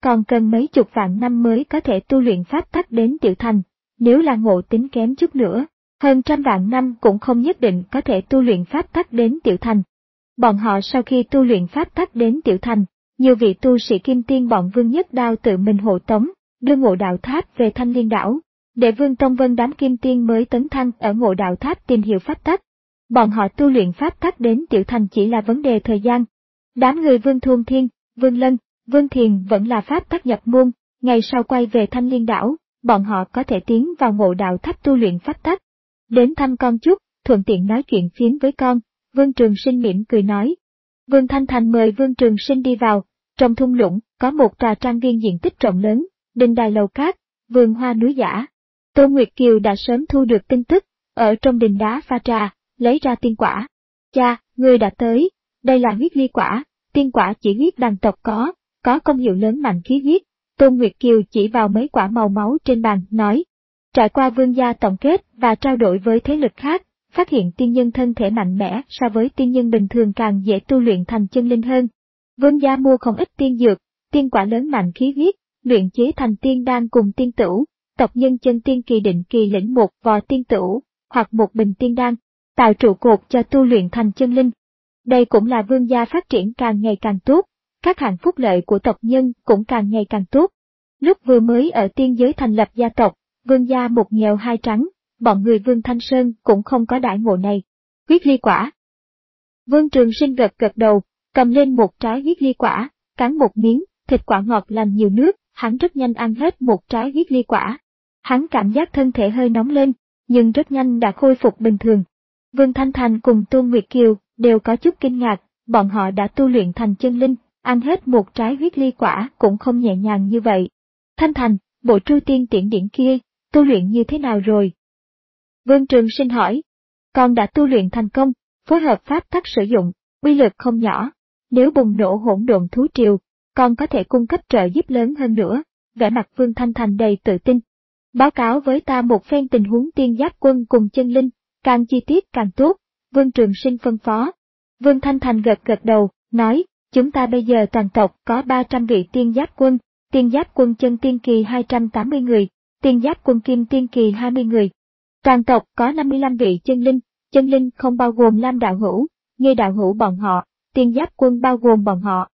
còn cần mấy chục vạn năm mới có thể tu luyện pháp tắc đến tiểu thành, nếu là ngộ tính kém chút nữa, hơn trăm vạn năm cũng không nhất định có thể tu luyện pháp tắc đến tiểu thành. Bọn họ sau khi tu luyện pháp tắc đến tiểu thành, nhiều vị tu sĩ kim tiên bọn Vương Nhất Đao tự mình hộ tống, đưa Ngộ Đạo Tháp về Thanh Liên đảo, để Vương Tông Vân đám kim tiên mới tấn thăng ở Ngộ Đạo Tháp tìm hiểu pháp tắc. Bọn họ tu luyện pháp tắc đến tiểu thành chỉ là vấn đề thời gian. Đám người Vương Thuôn Thiên, Vương Lân, Vương Thiền vẫn là pháp tắc nhập môn, ngày sau quay về Thanh Liên đảo, bọn họ có thể tiến vào Ngộ Đạo Tháp tu luyện pháp tắc. Đến thăm con chút, thuận tiện nói chuyện phiếm với con, Vương Trường Sinh mỉm cười nói. Vương Thanh Thành mời Vương Trường Sinh đi vào, trong thung lũng có một tòa trang viên diện tích rộng lớn, đình đài lầu cát, vườn hoa núi giả. Tô Nguyệt Kiều đã sớm thu được tin tức, ở trong đình đá pha trà, lấy ra tiên quả. Cha, ngươi đã tới, đây là huyết ly quả, tiên quả chỉ huyết đàn tộc có, có công hiệu lớn mạnh khí huyết. Tô Nguyệt Kiều chỉ vào mấy quả màu máu trên bàn, nói. Trải qua vương gia tổng kết và trao đổi với thế lực khác, phát hiện tiên nhân thân thể mạnh mẽ so với tiên nhân bình thường càng dễ tu luyện thành chân linh hơn. Vương gia mua không ít tiên dược, tiên quả lớn mạnh khí huyết, luyện chế thành tiên đan cùng tiên tửu, tộc nhân chân tiên kỳ định kỳ lĩnh một vò tiên tửu, hoặc một bình tiên đan, tạo trụ cột cho tu luyện thành chân linh. Đây cũng là vương gia phát triển càng ngày càng tốt, các hạng phúc lợi của tộc nhân cũng càng ngày càng tốt. Lúc vừa mới ở tiên giới thành lập gia tộc, vương gia một nghèo hai trắng, bọn người Vương Thanh Sơn cũng không có đãi ngộ này. Huyết ly quả. Vương Trường Sinh gật gật đầu, cầm lên một trái huyết ly quả, cắn một miếng, thịt quả ngọt lành nhiều nước, hắn rất nhanh ăn hết một trái huyết ly quả. Hắn cảm giác thân thể hơi nóng lên, nhưng rất nhanh đã khôi phục bình thường. Vương Thanh Thành cùng Tôn Nguyệt Kiều đều có chút kinh ngạc, bọn họ đã tu luyện thành chân linh, ăn hết một trái huyết ly quả cũng không nhẹ nhàng như vậy. Thanh Thành, bộ Tru Tiên Tiễn Điển kia, tu luyện như thế nào rồi? Vương Trường Sinh hỏi. Con đã tu luyện thành công, phối hợp pháp tắc sử dụng, uy lực không nhỏ. Nếu bùng nổ hỗn độn thú triều, con có thể cung cấp trợ giúp lớn hơn nữa. Vẻ mặt Vương Thanh Thành đầy tự tin. Báo cáo với ta một phen tình huống tiên giáp quân cùng chân linh, càng chi tiết càng tốt. Vương Trường Sinh phân phó. Vương Thanh Thành gật gật đầu, nói, chúng ta bây giờ toàn tộc có ba trăm vị tiên giáp quân, tiên giáp quân chân tiên kỳ hai trăm tám mươi người, tiên giáp quân kim tiên kỳ hai mươi người. Toàn tộc có năm mươi lăm vị chân linh, chân linh không bao gồm Lam đạo hữu, Nghê đạo hữu bọn họ, tiên giáp quân bao gồm bọn họ.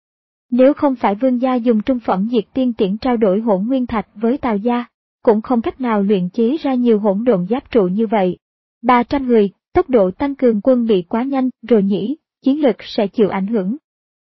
Nếu không phải vương gia dùng trung phẩm diệt tiên tiễn trao đổi hỗn nguyên thạch với Tào gia, cũng không cách nào luyện chế ra nhiều hỗn độn giáp trụ như vậy. ba trăm người, tốc độ tăng cường quân bị quá nhanh rồi nhỉ, chiến lực sẽ chịu ảnh hưởng.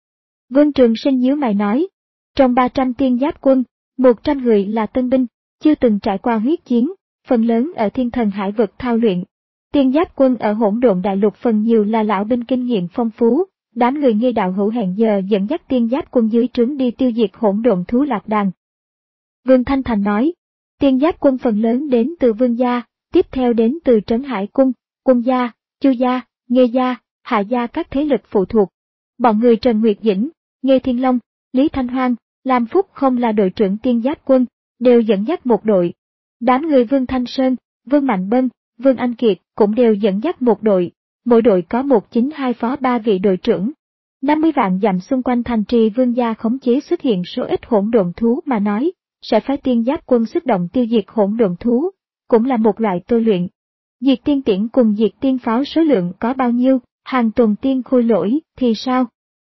Vương Trường Sinh nhíu mày nói, trong ba trăm tiên giáp quân, một trăm người là tân binh, chưa từng trải qua huyết chiến, phần lớn ở thiên thần hải vực thao luyện. Tiên giáp quân ở hỗn độn đại lục phần nhiều là lão binh kinh nghiệm phong phú, đám người Nghê đạo hữu hẹn giờ dẫn dắt tiên giáp quân dưới trướng đi tiêu diệt hỗn độn thú lạc đàn. Vương Thanh Thành nói, tiên giáp quân phần lớn đến từ vương gia, tiếp theo đến từ Trấn Hải cung, Quân gia, Chu gia, Nghê gia, Hạ gia các thế lực phụ thuộc. Bọn người Trần Nguyệt Dĩnh, Nghê Thiên Long, Lý Thanh Hoang, Lam Phúc không là đội trưởng tiên giáp quân, đều dẫn dắt một đội. Đám người Vương Thanh Sơn, Vương Mạnh Bân, Vương Anh Kiệt cũng đều dẫn dắt một đội, mỗi đội có một chính hai phó ba vị đội trưởng. năm mươi vạn dặm xung quanh thành trì vương gia khống chế xuất hiện số ít hỗn độn thú mà nói, sẽ phái tiên giáp quân xuất động tiêu diệt hỗn độn thú, cũng là một loại tôi luyện. Diệt tiên tiễn cùng diệt tiên pháo số lượng có bao nhiêu, hàng tuần tiên khôi lỗi thì sao?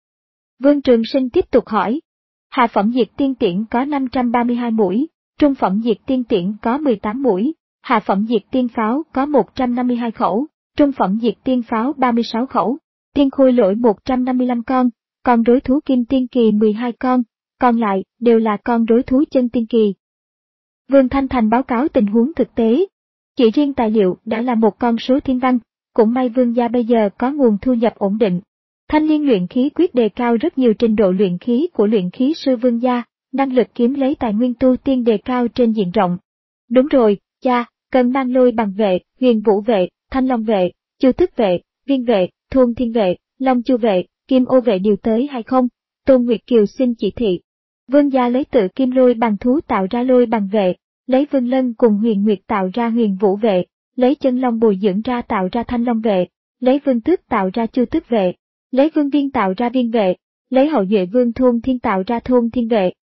Vương Trường Sinh tiếp tục hỏi. Hạ phẩm diệt tiên tiễn có năm trăm ba mươi hai mũi, trung phẩm diệt tiên tiễn có mười tám mũi, hạ phẩm diệt tiên pháo có một trăm năm mươi hai khẩu, trung phẩm diệt tiên pháo ba mươi sáu khẩu, tiên khôi lỗi một trăm năm mươi lăm con, còn đối thú kim tiên kỳ mười hai con, còn lại đều là con đối thú chân tiên kỳ. Vương Thanh Thành báo cáo tình huống thực tế. Chỉ riêng tài liệu đã là một con số thiên văn, cũng may vương gia bây giờ có nguồn thu nhập ổn định. Thanh Liên luyện khí quyết đề cao rất nhiều trình độ luyện khí của luyện khí sư vương gia, năng lực kiếm lấy tài nguyên tu tiên đề cao trên diện rộng. Đúng rồi, cha, cần mang lôi bằng vệ, huyền vũ vệ, thanh long vệ, chu tước vệ, viên vệ, thuôn thiên vệ, long chu vệ, kim ô vệ điều tới hay không? Tôn Nguyệt Kiều xin chỉ thị. Vương gia lấy tự kim lôi bằng thú tạo ra lôi bằng vệ, lấy Vương Lân cùng Huyền Nguyệt tạo ra huyền vũ vệ, lấy chân long bồi dưỡng ra tạo ra thanh long vệ, lấy Vương Tước tạo ra chu tước vệ, lấy Vương Viên tạo ra viên vệ, lấy hậu duệ Vương Thôn Thiên tạo ra thôn thiên vệ,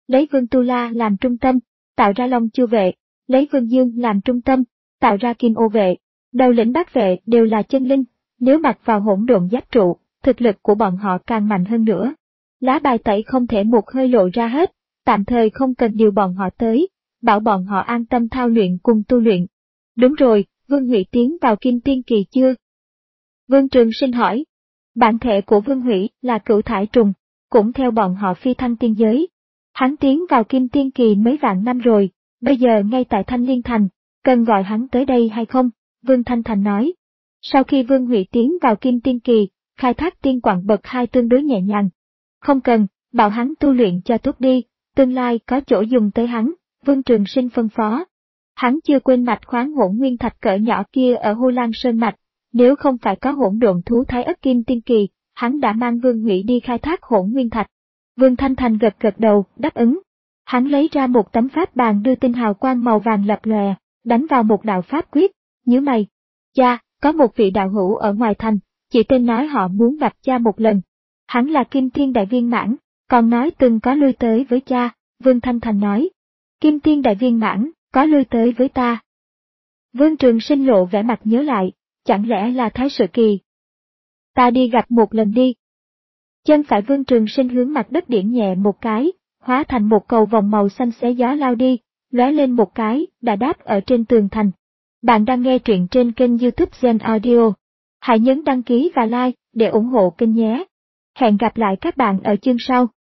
lấy Vương Tu La làm trung tâm, tạo ra Long Chu vệ, lấy Vương Dương làm trung tâm, tạo ra Kim Ô vệ. Đầu lĩnh bát vệ đều là chân linh, nếu mặc vào hỗn độn giáp trụ, thực lực của bọn họ càng mạnh hơn nữa. Lá bài tẩy không thể một hơi lộ ra hết, tạm thời không cần điều bọn họ tới, bảo bọn họ an tâm thao luyện cùng tu luyện. Đúng rồi, Vương Hủy tiến vào Kim Tiên Kỳ chưa? Vương Trường Sinh hỏi. Bản thể của Vương Hủy là Cửu Thải Trùng, cũng theo bọn họ phi thăng tiên giới. Hắn tiến vào Kim Tiên Kỳ mấy vạn năm rồi, bây giờ ngay tại Thanh Liên Thành, cần gọi hắn tới đây hay không? Vương Thanh Thành nói. Sau khi Vương Hủy tiến vào Kim Tiên Kỳ, khai thác tiên quặng bậc hai tương đối nhẹ nhàng. Không cần, bảo hắn tu luyện cho tốt đi, tương lai có chỗ dùng tới hắn, Vương Trường Sinh phân phó. Hắn chưa quên mạch khoáng hỗn nguyên thạch cỡ nhỏ kia ở Hồ Lan Sơn Mạch, nếu không phải có hỗn độn thú thái ất Kim Tiên Kỳ, hắn đã mang Vương Hủy đi khai thác hỗn nguyên thạch. Vương Thanh Thành gật gật đầu, đáp ứng. Hắn lấy ra một tấm pháp bàn đưa tinh hào quang màu vàng lập lòe, đánh vào một đạo pháp quyết, nhíu mày. Cha, có một vị đạo hữu ở ngoài thành, chỉ tên nói họ muốn gặp cha một lần. Hắn là Kim Thiên Đại Viên Mãn, còn nói từng có lui tới với cha, Vương Thanh Thành nói. Kim Thiên Đại Viên Mãn, có lui tới với ta. Vương Trường Sinh lộ vẻ mặt nhớ lại, chẳng lẽ là Thái Sự Kỳ. Ta đi gặp một lần đi. Chân phải Vương Trường Sinh hướng mặt đất điểm nhẹ một cái, hóa thành một cầu vòng màu xanh xé gió lao đi, lóe lên một cái, đã đáp ở trên tường thành. Bạn đang nghe truyện trên kênh YouTube Gen Audio. Hãy nhấn đăng ký và like để ủng hộ kênh nhé. Hẹn gặp lại các bạn ở chương sau.